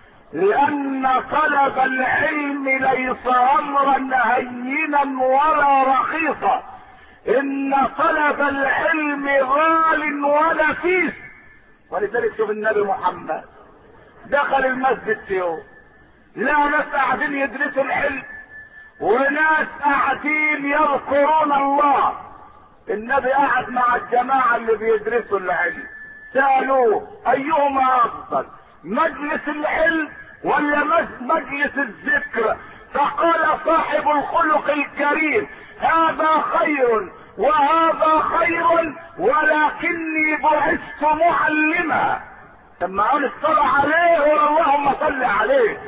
لان طلب العلم ليس امرا هينا ولا رخيصا، ان طلب العلم غال ونفيس. ولذلك شوف النبي محمد دخل المسجد في يوم لا ناس قاعدين يدرسوا العلم وناس قاعدين يذكرون الله. النبي قعد مع الجماعة اللي بيدرسوا العلم سألوه ايهما افضل، مجلس العلم ولا مجلس الذكر؟ فقال صاحب الخلق الكريم هذا خير وهذا خير ولكني بعثت معلما. ثم قال الصلاة عليه واللهم صل عليه.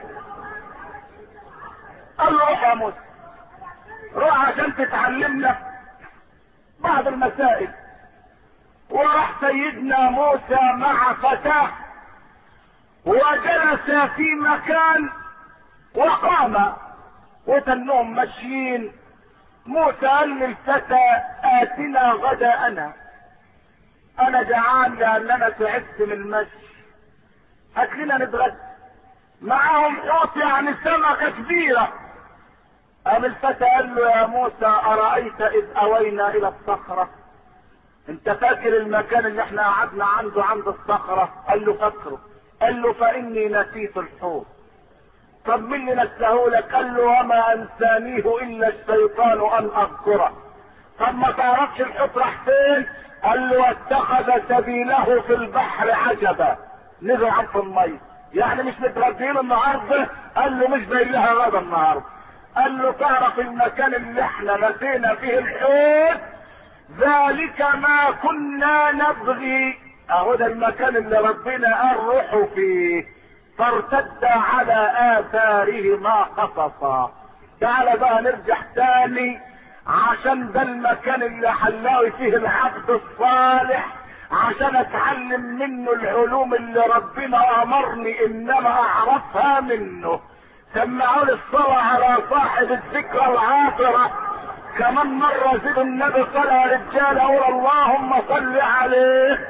قال له روح يا موسى روح عشان تتعلمنا بعض المسائل. وراح سيدنا موسى مع فتاه وجلس في مكان وقام وتنهم ماشيين. موسى قال للفتى اتنا غداءنا، انا جعان لاننا تعبت من المشي، هات لنا نتغدى. معاهم حوت يعني سمكة كبيرة. قام الفتى قال له يا موسى ارايت اذ اوينا الى الصخرة، انت فاكر المكان اللي احنا قعدنا عنده عند الصخرة؟ قال له فاكره. قال له فاني نسيت الحوت. طب مين اللي نسهولك؟ قال له وما انسانيه الا الشيطان ان اذكره. طب ما تعرفش الحوت راح فين؟ قال له اتخذ سبيله في البحر عجبا، نزل عن في الميه. يعني مش متغدين النهارده؟ قال له مش باين لها غدا النهارده. قال له تعرف المكان اللي احنا نسينا فيه الحوت؟ ذلك ما كنا نبغي، اهو ده المكان اللي ربنا قال روحوا فيه. فارتد على اثارهما قصصا. تعالى بقى نرجع تاني، عشان ده المكان اللي حلاوي فيه العبد الصالح، عشان اتعلم منه العلوم اللي ربنا امرني انما اعرفها منه. سمعوا لي الصلاة على صاحب الذكرى العاطرة كمان مرة. زيد النبي صلى يا رجال، اقول اللهم صل عليه.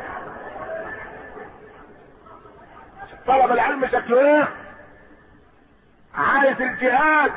طلب العلم شكله ايه؟ عايز الجهاد،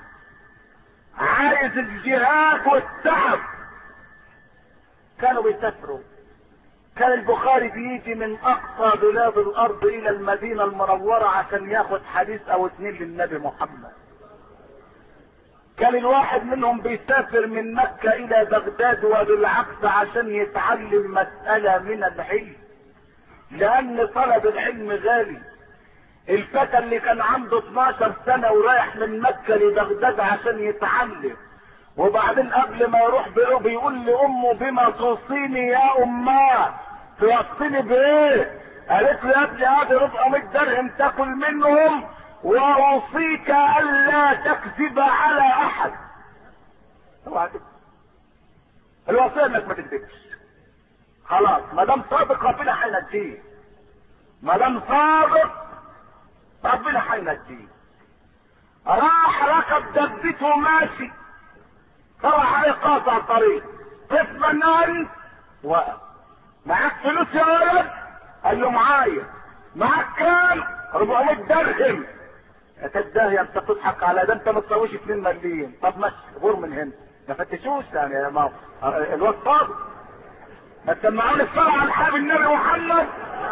عايز الجهاد والتعب. كانوا بيسافروا، كان البخاري بيجي من اقصى بلاد الارض الى المدينة المنورة عشان ياخد حديث او اتنين للنبي محمد. كان الواحد منهم بيسافر من مكة الى بغداد وبالعكس عشان يتعلم مسألة من العلم، لان طلب العلم غالي. الفتى اللي كان عنده 12 سنة ورايح من مكة لبغداد عشان يتعلم، وبعدين قبل ما يروح بيقول لامه بما توصيني يا اماه؟ توصيني بايه؟ قالت له يا ابني هذه 400 درهم تاكل منهم، واوصيك الا تكذب على احد. اوعى تكذب، الوصيه انك ما تكذبش. خلاص ما دام صادق ربنا هينجيه، ما دام صادق ربنا هينجيه. راح ركب دبته ماشي، طلع عليه قاطع طريق، اطمن انت. وقف. معاك فلوس يا ولد؟ قال له معايا. معاك كام؟ 400 درهم. يا كداه، انت بتضحك على ده، انت ما تسويش 2 مليم. طب ماشي غور من هنا، ما فتشوش يعني يا ماما الواد صادق. ما تسمعوني الصلاة على الحبيب النبي محمد.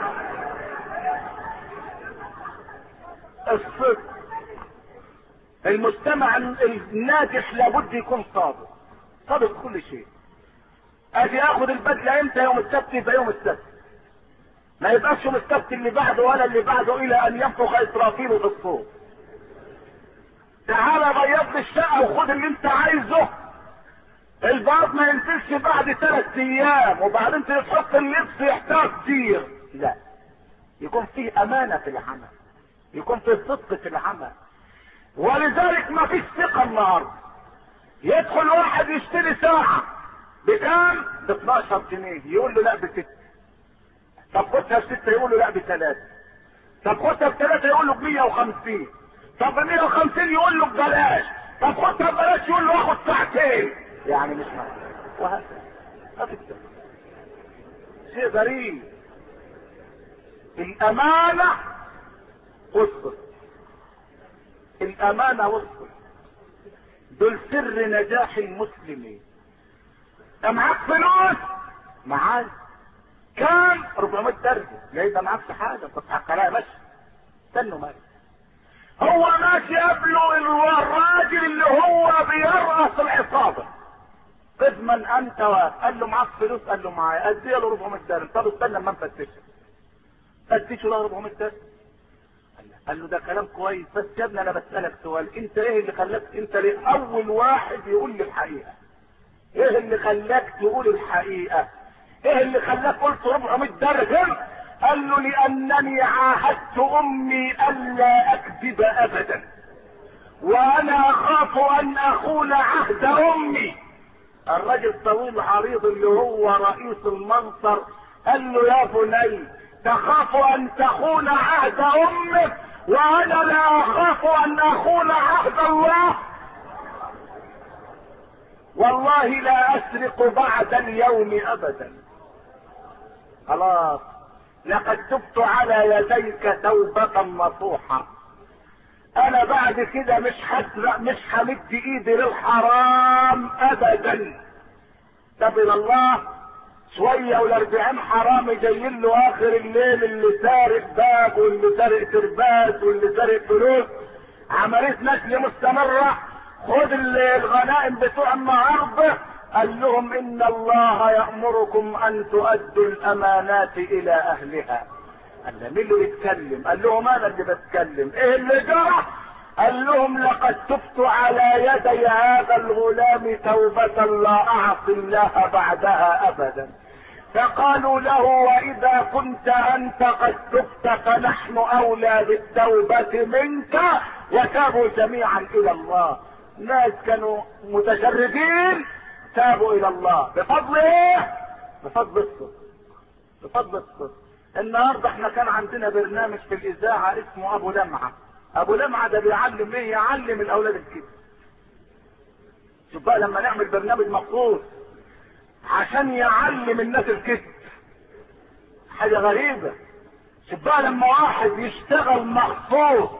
الصدق. المجتمع الناجح لابد يكون صادق، صادق كل شيء. اجي اخد البدله امتى؟ يوم السبت، يبقى يوم السبت، ما يبقاش يوم السبت اللي بعده ولا اللي بعده الى ان ينفخ اسرافيل في الصور. تعالى بيض لي الشقه وخد اللي انت عايزه. البعض ما ينزلش بعد 3 ايام وبعدين تحط اللبس يحتاج كتير. لا، يكون فيه امانه في العمل، يكون فيه صدق في العمل. ولذلك ما فيش ثقه النهارده. يدخل واحد يشتري ساعه بكام؟ ب 12 جنيه، يقول له لا ب6. طب خدها ب6 يقول له لا ب3. طب خدها ب3 يقول له ب150. طب ب150 يقول له ببلاش. طب خدها ببلاش يقول له اخد ساعتين. يعني مش معنى وهكذا. هكذا شيء غريب. الامانه والصدق، الامانه والصدق دول سر نجاح المسلمين. معاك فلوس؟ معاك. كام؟ 400 درهم. لا يبقى معاكش حاجه، تضحك عليا. ماشي، استنوا ماشي. هو ماشي قبله الراجل اللي هو بيرأس العصابه. اضمن انت قال له معاك فلوس؟ قال له معايا. ادي له 400 درهم. طب استنى اما نفتشه. فتشه له 400 درهم. قال له ده كلام كويس، بس يا ابني انا بسألك سؤال، انت ايه اللي خلاك انت ليه اول واحد يقول لي الحقيقة؟ ايه اللي خلاك تقول الحقيقة؟ ايه اللي خلاك قلت 400 درهم؟ قال له لانني عاهدت امي الا اكذب ابدا، وانا اخاف ان اخون عهد امي. الراجل طويل عريض اللي هو رئيس المنصر قال له يا بني تخاف ان تخون عهد امك وانا لا اخاف ان اخون عهد الله. والله لا اسرق بعد اليوم ابدا. خلاص لقد تبت على يديك توبة نصوحة. انا بعد كده مش هسرق، مش همد ايدي للحرام ابدا. طب الى الله شوية وال40 حرامي جايين له اخر الليل، اللي سارق باب واللي سارق ترباس واللي سارق فلوس، عملية نشل مستمرة. خد الغنائم بتوع النهارده. قال لهم ان الله يأمركم ان تؤدوا الامانات الى اهلها. قال له مين اللي بيتكلم؟ قال لهم انا اللي بتكلم. ايه اللي جرى؟ قال لهم لقد تبت على يدي هذا الغلام توبة لا اعصي الله بعدها ابدا. فقالوا له واذا كنت انت قد تبت فنحن اولى بالتوبة منك. وتابوا جميعا الى الله. ناس كانوا متشردين تابوا الى الله بفضل ايه؟ بفضل الصدق. بفضل الصدق. النهارده احنا كان عندنا برنامج في الاذاعه اسمه ابو لمعه. ابو لمعه ده بيعلم ايه؟ يعلم الاولاد الكذب. شوف بقى لما نعمل برنامج مخصوص عشان يعلم الناس الكذب، حاجه غريبه. شوف بقى لما واحد يشتغل مخصوص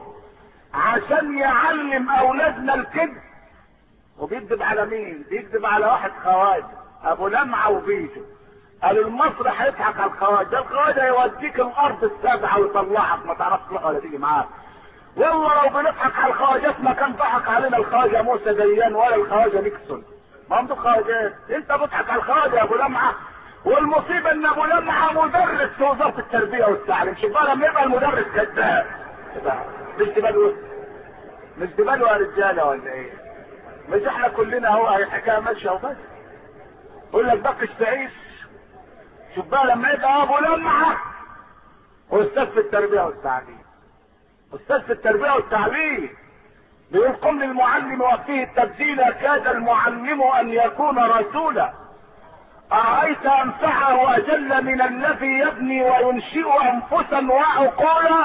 عشان يعلم اولادنا الكذب. وبيكذب على مين؟ بيكذب على واحد خواجه ابو لمعه وبيته. قالوا المصري هيضحك على الخواجه، الخواجه يوديك الارض السابعه ويطلعك ما تعرفش تروح ولا تيجي معاك. والله لو بنضحك على الخواجات ما كان ضحك علينا الخواجه موسى ديان ولا الخواجه نيكسون. ما هم دول خواجات. انت بتضحك على الخواجه يا ابو لمعه. والمصيبه ان ابو لمعه مدرس في وزاره التربيه والتعليم. شوف بقى لما يبقى المدرس كذاب. مش تبالوا؟ مش تبالوا يا رجاله ولا ايه؟ مش احنا كلنا اهو الحكايه ماشيه وبس. يقول لك بقش تعيش. شوف بقى لما يبقى ابو لمعه استاذ في التربيه والتعليم. استاذ في التربيه والتعليم بيقول قم للمعلم وفيه التبديل كاد المعلم ان يكون رسولا. ارايت انفعه اجل من الذي يبني وينشئ انفسا وعقولا.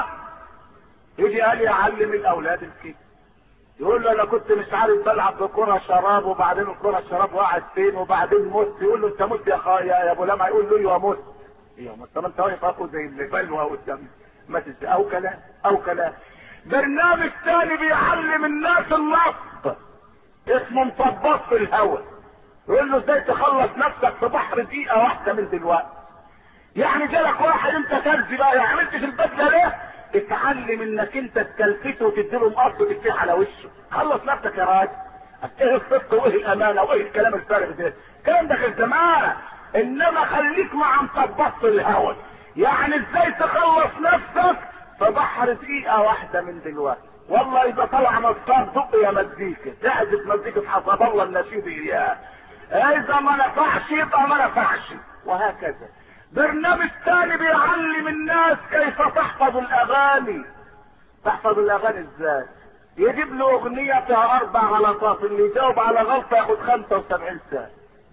يجي قال يعلم الاولاد الكذب. يقول له انا كنت مش عارف بلعب بكره شراب وبعدين الكره الشراب وقعت فين وبعدين مت. يقول له انت مت يا ابو لمعه. يقول له ايوه مت. ايوه مت. طب انت واقف اخو زي البلوه قدام ما تنسى او كلام او كلام. برنامج ثاني بيعلم الناس النصب اسمه مطبط في الهواء. يقول له ازاي تخلص نفسك في بحر دقيقه واحده من دلوقتي. يعني جالك واحد انت كرزي بقى، يعني عملتش البدله ليه؟ اتعلم انك انت تكلفته وتديله مقص وتديه على وشه. خلص نفسك يا راجل. ايه الصدق وايه الامانه وايه الكلام الفارغ ده؟ الكلام ده في الزمان. انما خليك مع مطبط الهوى. يعني ازاي تخلص نفسك في بحر دقيقه واحده من دلوقتي. والله اذا طلع نصاب دق يا مزيكا، تعزف مزيكا حسب الله النشيد اياه. اذا ما نفعش يبقى ما نفعش وهكذا. برنامج تاني بيعلم الناس كيف تحفظ الاغاني. تحفظ الاغاني ازاي؟ يجيب له اغنية فيها 4 غلطات، اللي يجاوب على غلطة ياخد 75 سنة.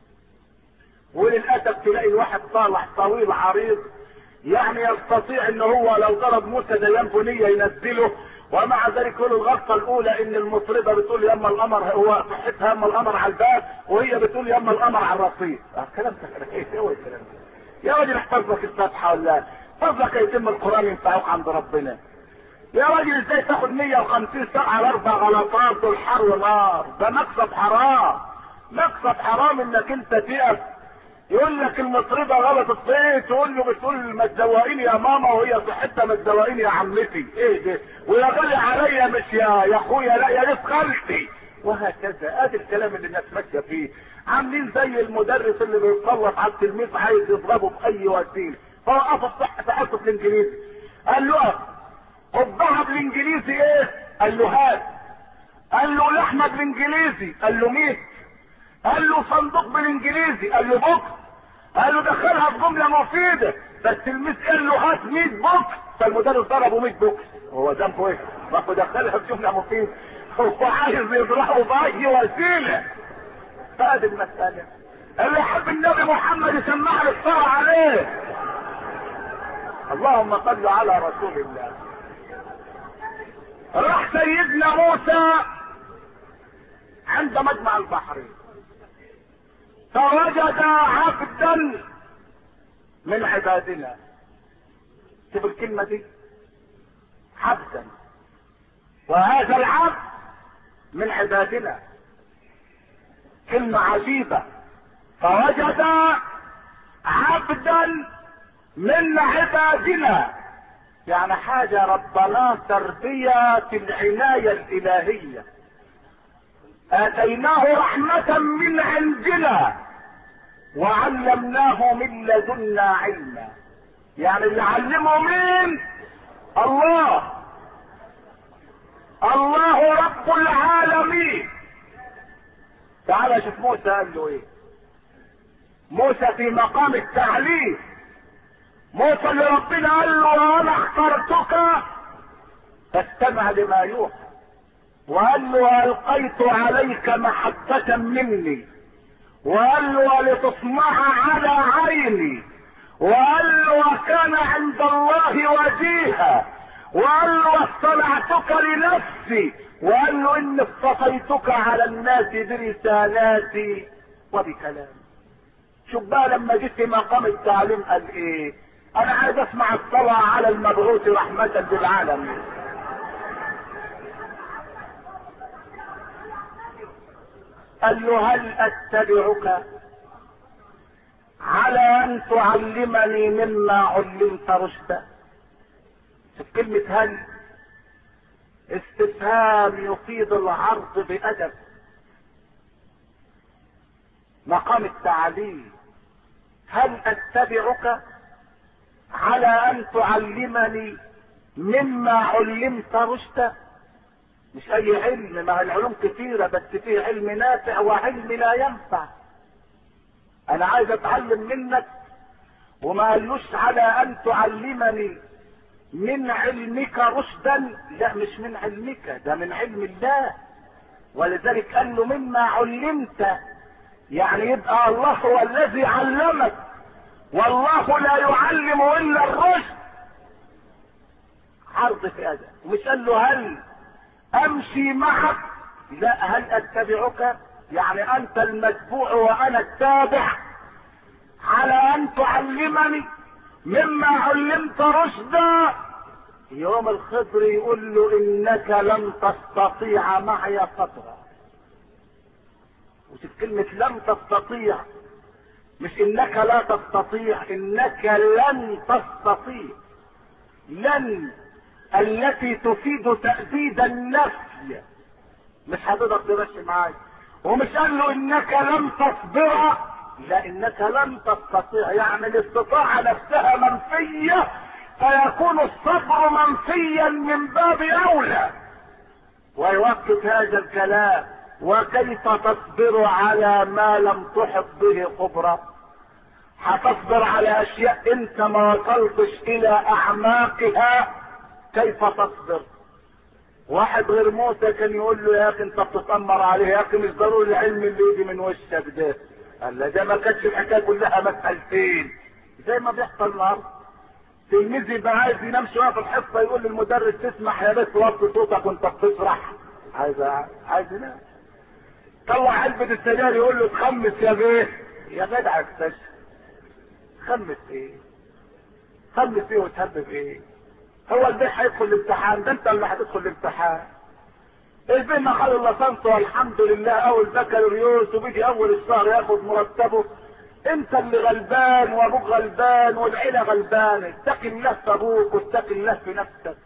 وللأسف تلاقي الواحد طالع طويل عريض، يعني يستطيع ان هو لو ضرب موسى ديان بنية ينزله، ومع ذلك يقول الغلطة الاولى ان المطربة بتقول يما القمر، هو صحتها يما القمر على الباب وهي بتقول يما القمر على الرصيف. الكلام ده ايه هو الكلام ده؟ يا راجل احفظ لك الفتحة ولا احفظ لك يتم القرآن ينفعوك عند ربنا. يا راجل ازاي تاخد 150 ساعة على 4 غلطات دول حر ونار؟ ده مكسب حرام. مكسب حرام انك انت تقف. يقول لك المطربة غلطت في ايه؟ تقول له بتقول ما تزوقيني يا ماما وهي صحتها ما تزوقيني يا عمتي. ايه ده؟ ويا غالي عليا مش يا اخويا، لا يا ريت خالتي. وهكذا. ادي الكلام اللي الناس ماشيه فيه. عاملين زي المدرس اللي بيتصرف على التلميذ عايز يضربه باي وسيله. فوقفه في حصه الانجليزي قال له اقف. قبها بالانجليزي ايه؟ قال له هات. قال له لحمه بالانجليزي. قال له ميت. قال له صندوق بالانجليزي. قال له بوكس. قال له دخلها في جمله مفيده. فالتلميذ قال له هات 100 بوكس. فالمدرس ضربه 100 بوكس. هو ذنبه ايه؟ ما هو دخلها في جمله مفيده. هو عايز يضربه باي وسيله. فادي المساله. اللي يحب النبي محمد يسمع له الصلاه عليه. اللهم صل على رسول الله. راح سيدنا موسى عند مجمع البحرين. فوجد عبدا من عبادنا. شوف الكلمة دي، عبدا، وهذا العبد من عبادنا. كلمة عجيبة. فوجد عبدا من عبادنا، يعني حاجة ربنا تربية العناية الإلهية. آتيناه رحمة من عندنا وعلمناه من لدنا علما. يعني اللي علمه مين؟ الله. الله رب العالمين. تعال شوف موسى قال له ايه. موسى في مقام التعليم. موسى اللي ربنا قال له وانا اخترتك فاستمع لما يوحى، وقال له القيت عليك محبة مني، وقال له لتصنع على عيني، وقال له وكان عند الله وجيها، وقال له واصطنعتك لنفسي، وقال له اني اصطفيتك على الناس برسالاتي وبكلامي. شوف بقى لما جيت في مقام التعليم قال ايه؟ انا عايز اسمع الصلاة على المبعوث رحمة للعالمين. قال له هل اتبعك على ان تعلمني مما علمت رشدا. في كلمة هل استفهام يفيد العرض بأدب. مقام التعليم. هل اتبعك على ان تعلمني مما علمت رشدا. مش اي علم، ما العلوم كثيرة بس فيه علم نافع وعلم لا ينفع. انا عايز اتعلم منك، وما قالوش على ان تعلمني من علمك رشدا، لا مش من علمك، ده من علم الله. ولذلك قال له مما علمت، يعني يبقى الله هو الذي علمك، والله لا يعلم الا الرشد. عرض في هذا. ومش قال له هل امشي معك، لا هل اتبعك، يعني انت المتبوع وانا التابع، على ان تعلمني مما علمت رشدا. يوم الخضر يقول له انك لن تستطيع معي صبرا. وفي كلمة لن تستطيع، مش انك لا تستطيع، انك لن تستطيع. لن التي تفيد تأبيد النفي، مش هتقدر تمشي معايا. ومش قال له انك لن تصبر، لا انك لن تستطيع، يعني الاستطاعة نفسها منفية، فيكون الصبر منفيا من باب اولى. ويوقف هذا الكلام: وكيف تصبر على ما لم تحط به خبرة؟ هتصبر على اشياء انت ما وصلتش الى اعماقها، كيف تصبر؟ واحد غير موسى كان يقول له يا اخي انت بتتأمر عليه، يا اخي مش ضروري العلم اللي يجي من وشك ده. قال له ده ما كانتش الحكايه كلها مسألتين زي ما بيحصل النهارده. تلميذ يبقى عايز ينام شويه في الحصه يقول للمدرس تسمح يا بس وطي صوتك وانت بتشرح. عايز ينام. طلع علبه السجاير يقول له تخمس يا بيه. يا جدع اكتشف. خمس ايه؟ خمس ايه وتهبب ايه؟ هو البيه هيدخل الامتحان؟ ده انت اللي هتدخل الامتحان. البيه ما خد اللصنص والحمد لله اول بكالوريوس وبيجي اول الشهر ياخد مرتبه. انت اللي غلبان وابوك غلبان والعيله غلبانه. اتق الله في ابوك واتق الله في نفسك.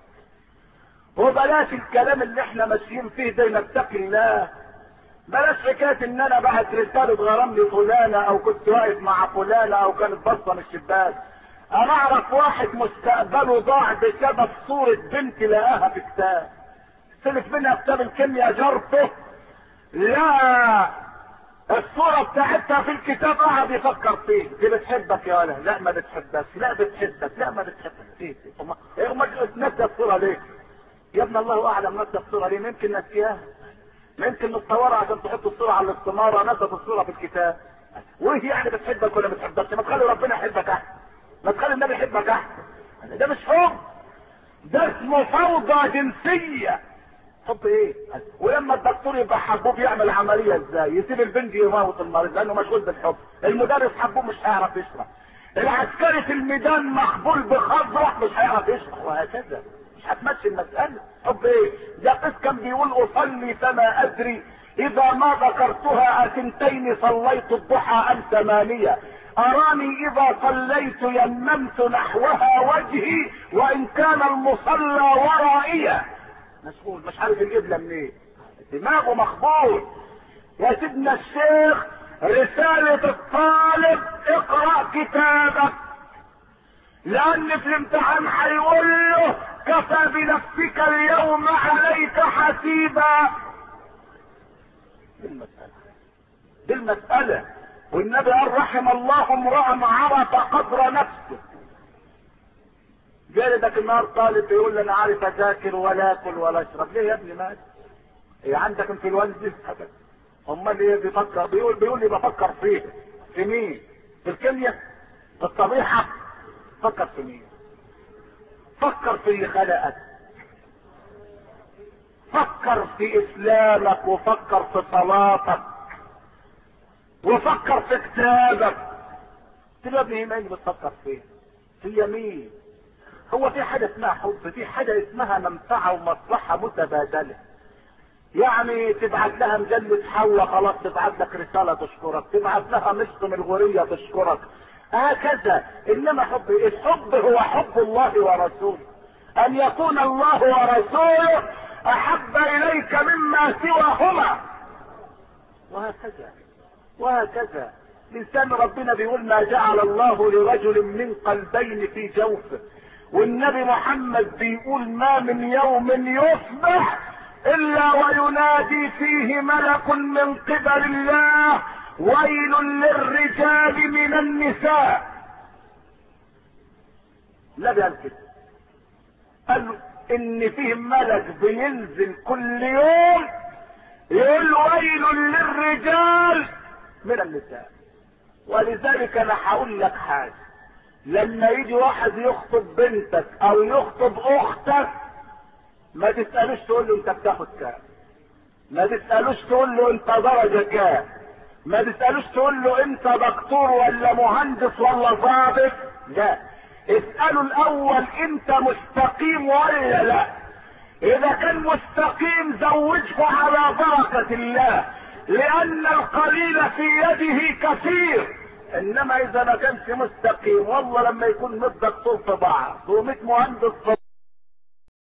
وبلاش الكلام اللي احنا ماشيين فيه ده، اتق الله. بلاش حكايه ان انا بعت رساله غرام لفلانه او كنت واقف مع فلانه او كانت باصه من الشباك. انا اعرف واحد مستقبله ضاع بسبب صورة بنت لقاها في كتاب، سلف منها كتاب الكيمياء جارته، لا الصورة بتاعتها في الكتاب، قعد يفكر فيه. دي بتحبك يا ولا؟ لا ما بتحبك. لا بتحبك. لا ما بتحبك. ايه ما نسي الصورة ليه؟ يا ابن الله اعلم نسي الصورة ليه. ممكن نسيها، ممكن نتصورها عشان تحط الصورة على الاستمارة، نسيت الصورة في الكتاب. وايه يعني بتحبك ولا بتحبك؟ ما تخلي ربنا يحبك احسن، ما تخلي النبي يحبك احسن. ده مش حب، ده اسمه فوضى جنسية. حب ايه؟ ولما الدكتور يبقى حبوب يعمل عمليه ازاي؟ يسيب البنج يموت المريض لانه مشغول بالحب. المدرس حبوب مش هيعرف يشرح. العسكري في الميدان مقبول بخضره مش هيعرف يشرح، وهكذا. مش هتمشي المساله. حب ايه؟ ده قس كان بيقول اصلي فما ادري اذا ما ذكرتها اثنتين صليت الضحى ام ثمانيه، اراني اذا صليت يممت نحوها وجهي وان كان المصلى ورائيا. مشغول مش عارف القبله منين، دماغه مخبول. يا سيدنا الشيخ رسالة الطالب اقرأ كتابك، لان في الامتحان هيقول له كفى بنفسك اليوم عليك حسيبا. دي المسألة. والنبي قال رحم الله امرأ عرف قدر نفسه. جالدك النهار طالب يقول لي انا عارف اذاكر ولا اكل ولا اشرب. ليه يا ابني مالك؟ ايه عندك انفلونزا؟ ابدا. امال ايه بيفكر؟ بيقول لي بفكر فيه. في مين؟ في الكيمياء؟ في الطبيعه؟ فكر في مين؟ فكر في اللي خلقك، فكر في اسلامك، وفكر في صلاتك، وفكر في كتابك. يا ابني ما اللي بتفكر فيه؟ في يمين. هو في حاجه اسمها حب؟ في حاجه اسمها منفعه ومصلحه متبادله. يعني تبعت لها مجلة حواء خلاص تبعت لك رسالة تشكرك، تبعت لها نصف من الغورية تشكرك، هكذا. انما حب ايه؟ الحب هو حب الله ورسوله، ان يكون الله ورسوله احب اليك مما سواهما، وهكذا وهكذا. الانسان ربنا بيقول ما جعل الله لرجل من قلبين في جوفه، والنبي محمد بيقول ما من يوم يصبح الا وينادي فيه ملك من قبل الله ويل للرجال من النساء. النبي قال كده، قال ان فيه ملك بينزل كل يوم يقول ويل للرجال من النساء. ولذلك انا هقول لك حاجه، لما يجي واحد يخطب بنتك او يخطب اختك ما تسألوش تقول له انت بتاخد كام، ما تسألوش تقول له انت درجة كام، ما تسألوش تقول له انت دكتور ولا مهندس ولا ضابط، لا. اسألوا الاول انت مستقيم ولا لا. اذا كان مستقيم زوجه على بركة الله، لان القليل في يده كثير. انما اذا ما كانش مستقيم والله لما يكون 100 دكتور في بعض و100 مهندس في